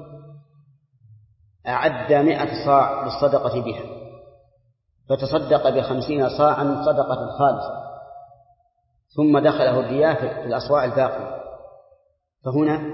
أعد 100 صاع للصدقة بها فتصدق ب50 صاعا صدقة خالصة ثم دخله الرياء في الأصواع الباقية، فهنا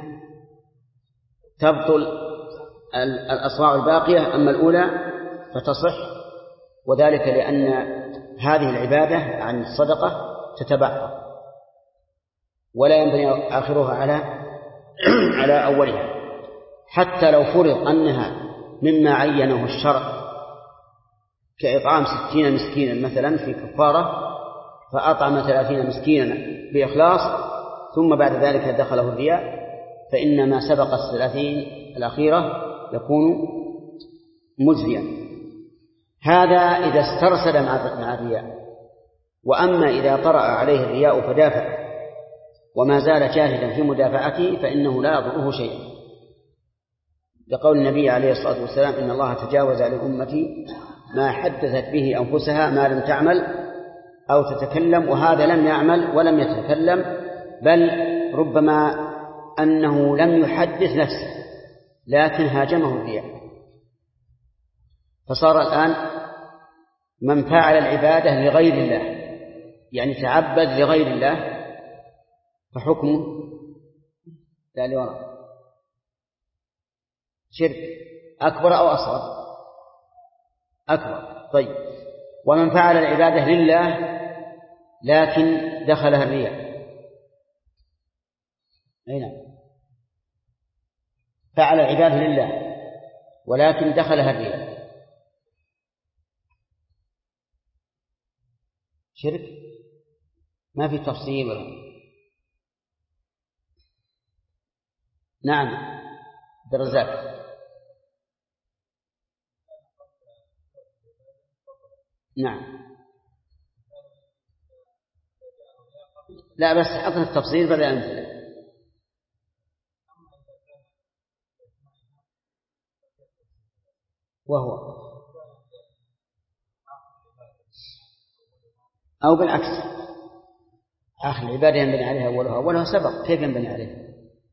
تبطل الأصواع الباقية، أما الأولى فتصح، وذلك لأن هذه العبادة عن الصدقة تتبعض ولا ينبني آخرها على أولها، حتى لو فرض أنها مما عينه الشرع كإطعام 60 مسكينا مثلا في كفارة فأطعم 30 مسكينا بإخلاص ثم بعد ذلك دخله الرياء، فإن ما سبق 30 الأخيرة يكون مجزيا. هذا إذا استرسل مع الرياء. وأما إذا طرأ عليه الرياء فدافع وما زال جاهدا في مدافعته فإنه لا يضره شيئا، لقول النبي عليه الصلاة والسلام إن الله تجاوز لأمتي ما حدثت به أنفسها ما لم تعمل أو تتكلم، وهذا لم يعمل ولم يتكلم، بل ربما أنه لم يحدث نفسه لكن هاجمه الرياء. فصار الآن من فعل العبادة لغير الله يعني تعبد لغير الله فحكمه لا لوراء شرك أكبر أو أصغر؟ أكبر. طيب، ومن فعل العبادة لله لكن دخلها الرياء أين فعل العبادة لله ولكن دخلها الرياء شرك؟ ما في تفصيل ولا؟ نعم درزاك. نعم لا بس حطنا التفصيل بدل أمثلة. وهو أو بالعكس آخر العبادة ينبني عليها أولها سبق، كيف ينبني عليها؟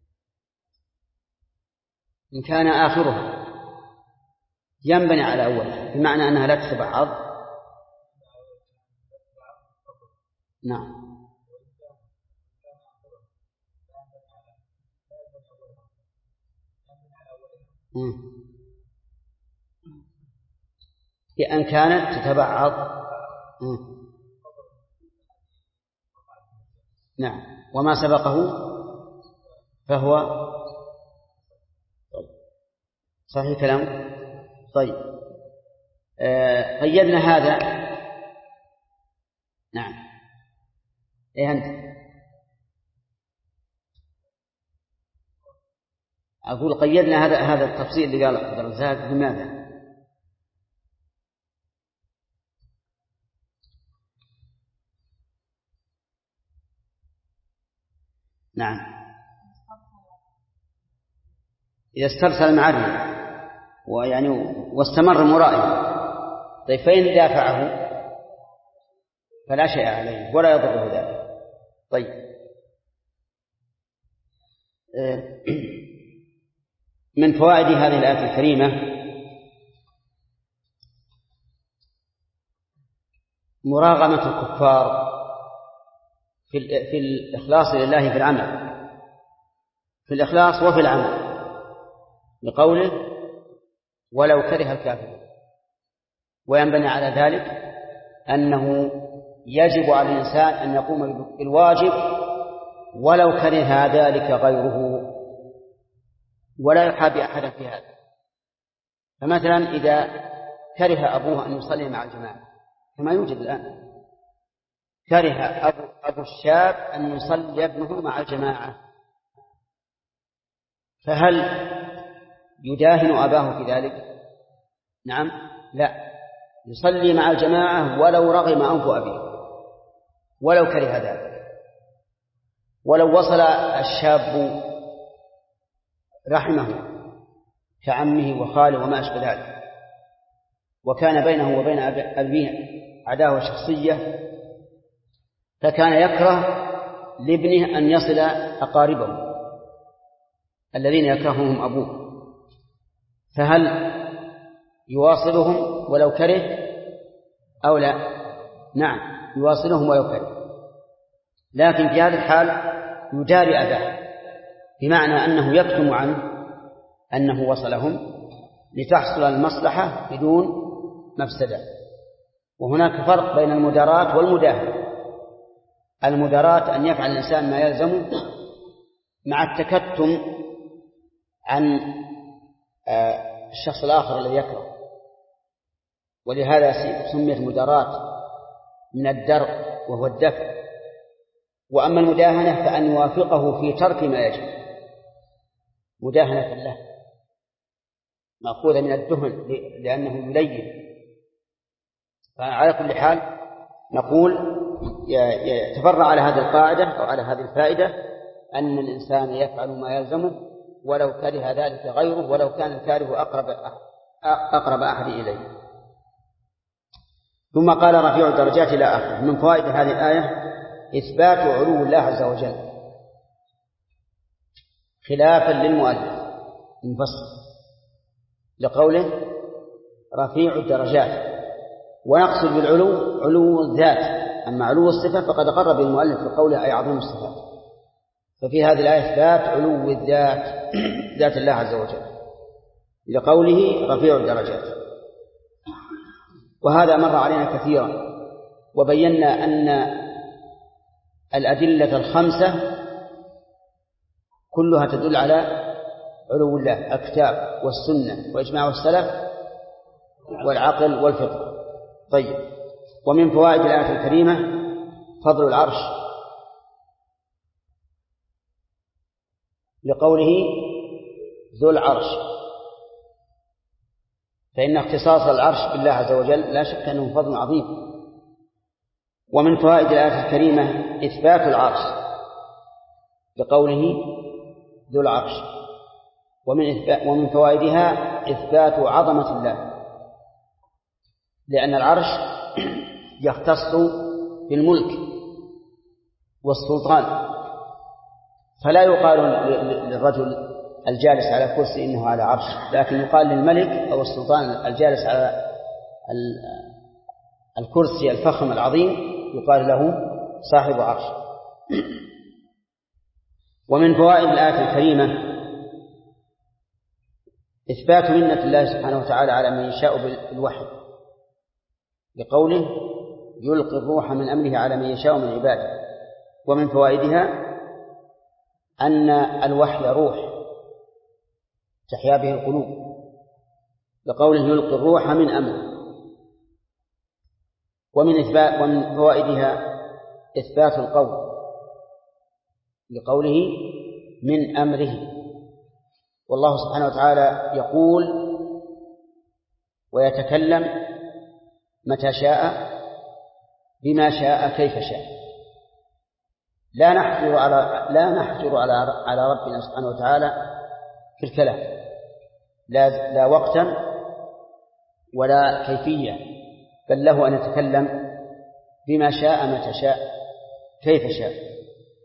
إن كان آخرها ينبني على أولها بمعنى أنها لا تتبعض. نعم بأن كانت تتبعض. نعم وما سبقه فهو صحيح كلام. طيب قيدنا هذا. نعم ايه أنت أقول قيدنا هذا التفصيل اللي قال عبد الرزاق بماذا؟ نعم إذا استرسل مع الرياء ويعني واستمر مرائيا. طيب فإن دافعه فلا شيء عليه ولا يضره ذلك. طيب من فوائد هذه الآية الكريمة مراغمة الكفار في الإخلاص لله في العمل، في الإخلاص وفي العمل، لقوله ولو كره الكافرون. وينبني على ذلك أنه يجب على الإنسان أن يقوم بالواجب ولو كره ذلك غيره، ولا يحابي أحدا في هذا. فمثلا إذا كره أبوه أن يصلي مع الجماعة كما يوجد الآن، كره أبو الشاب أن يصلي ابنه مع الجماعة، فهل يداهن أباه في ذلك؟ نعم، لا، يصلي مع الجماعة ولو رغم أنف أبيه، ولو كره ذلك. ولو وصل الشاب رحمه كعمه وخاله وما أشبه ذلك، وكان بينه وبين أبيه عداوة شخصية، فكان يكره لابنه أن يصل أقاربه الذين يكرههم أبوه، فهل يواصلهم ولو كره أو لا؟ نعم، يواصلهم ولو كره، لكن في هذا الحال يجاري أباه، بمعنى أنه يكتم عنه أنه وصلهم لتحصل المصلحة بدون مفسدة. وهناك فرق بين المداراة والمداهنة. المداراة أن يفعل الإنسان ما يلزمه مع التكتم عن الشخص الآخر الذي يكره، ولهذا سميت مداراة من الدرء وهو الدفع. وأما المداهنة فأن يوافقه في ترك ما يجب، مداهنة له، مأخوذة من الدهن لأنه يلين. فعلى كل حال نقول يتفرع على هذه القاعدة أو على هذه الفائدة أن الإنسان يفعل ما يلزمه ولو كره ذلك غيره، ولو كان الكاره أقرب أحد إليه. ثم قال رفيع الدرجات إلى آخره. من فوائد هذه الآية إثبات علو الله عز وجل خلافا للمؤلف المفسر لقوله رفيع الدرجات، ونقصد بالعلو علو الذات، أما علو الصفة فقد قرر بالمؤلف بقوله أي عظيم الصفات. ففي هذه الآية إثبات علو الذات، ذات الله عز وجل، لقوله رفيع الدرجات. وهذا مر علينا كثيرا، وبينا أن الأدلة الخمسة كلها تدل على علو الله، الكتاب والسنة وإجماع السلف والعقل والفطرة. طيب، ومن فوائد الآية الكريمة فضل العرش، لقوله ذو العرش، فإن اختصاص العرش بالله عز وجل لا شك أنه فضل عظيم. ومن فوائد الآية الكريمة إثبات العرش، لقوله ذو العرش. ومن فوائدها إثبات عظمة الله، لأن العرش يختص بالملك والسلطان، فلا يقال للرجل الجالس على كرسي إنه على عرش، لكن يقال للملك أو السلطان الجالس على الكرسي الفخم العظيم يقال له صاحب عرش. ومن فوائد الآية الكريمة إثبات منة الله سبحانه وتعالى على من يشاء بالوحي، لقوله يلقي الروح من أمره على من يشاء من عباده. ومن فوائدها أن الوحي روح تحيا به القلوب، لقوله يلقي الروح من أمره. ومن فوائدها إثبات القول، لقوله من أمره. والله سبحانه وتعالى يقول ويتكلم متى شاء بما شاء كيف شاء، لا نحجر على ربنا سبحانه وتعالى في الكلام، لا وقتا ولا كيفية، بل له أن يتكلم بما شاء متى شاء كيف شاء.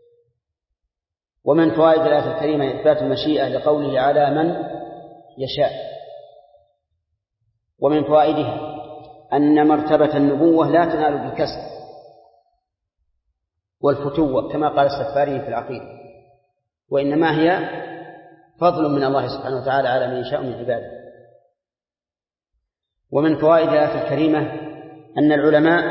ومن فوائد الآية الكريمة إثبات المشيئة، لقوله على من يشاء. ومن فوائدها أن مرتبة النبوة لا تنال بالكسب، والفتوة كما قال السفاري في العقيدة، وإنما هي فضل من الله سبحانه وتعالى على من يشاء من عباده. ومن فوائد الآية الكريمة أن العلماء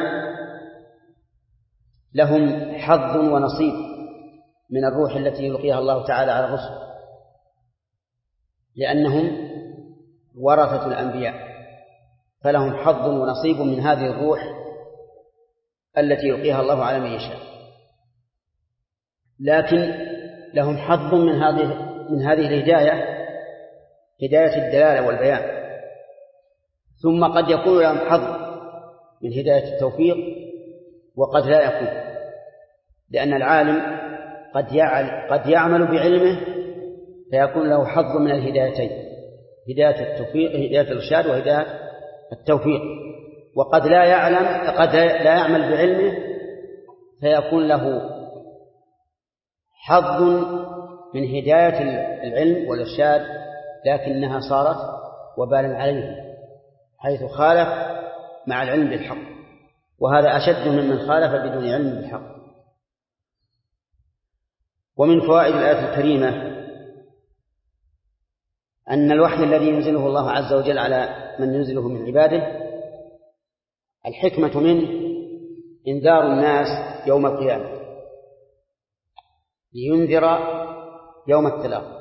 لهم حظ ونصيب من الروح التي يلقيها الله تعالى على الرسل، لأنهم ورثة الأنبياء، فلهم حظ ونصيب من هذه الروح التي يلقيها الله على من يشاء. لكن لهم حظ من هذه الهداية، هداية الدلالة والبيان، ثم قد يكون لهم حظ من هداية التوفيق وقد لا يكون، لأن العالم قد يعمل بعلمه فيكون له حظ من الهدايتين، هداية التوفيق، هداية الإرشاد وهداية التوفيق، وقد لا يعمل بعلمه فيكون له حظ من هداية العلم والإرشاد لكنها صارت وبالا عليه، حيث خالف مع العلم بالحق، وهذا أشد ممن خالف بدون علم بالحق. ومن فوائد الآية الكريمة أن الوحي الذي ينزله الله عز وجل على من ينزله من عباده الحكمة منه إنذار الناس يوم القيامة، لينذر يوم التلاق،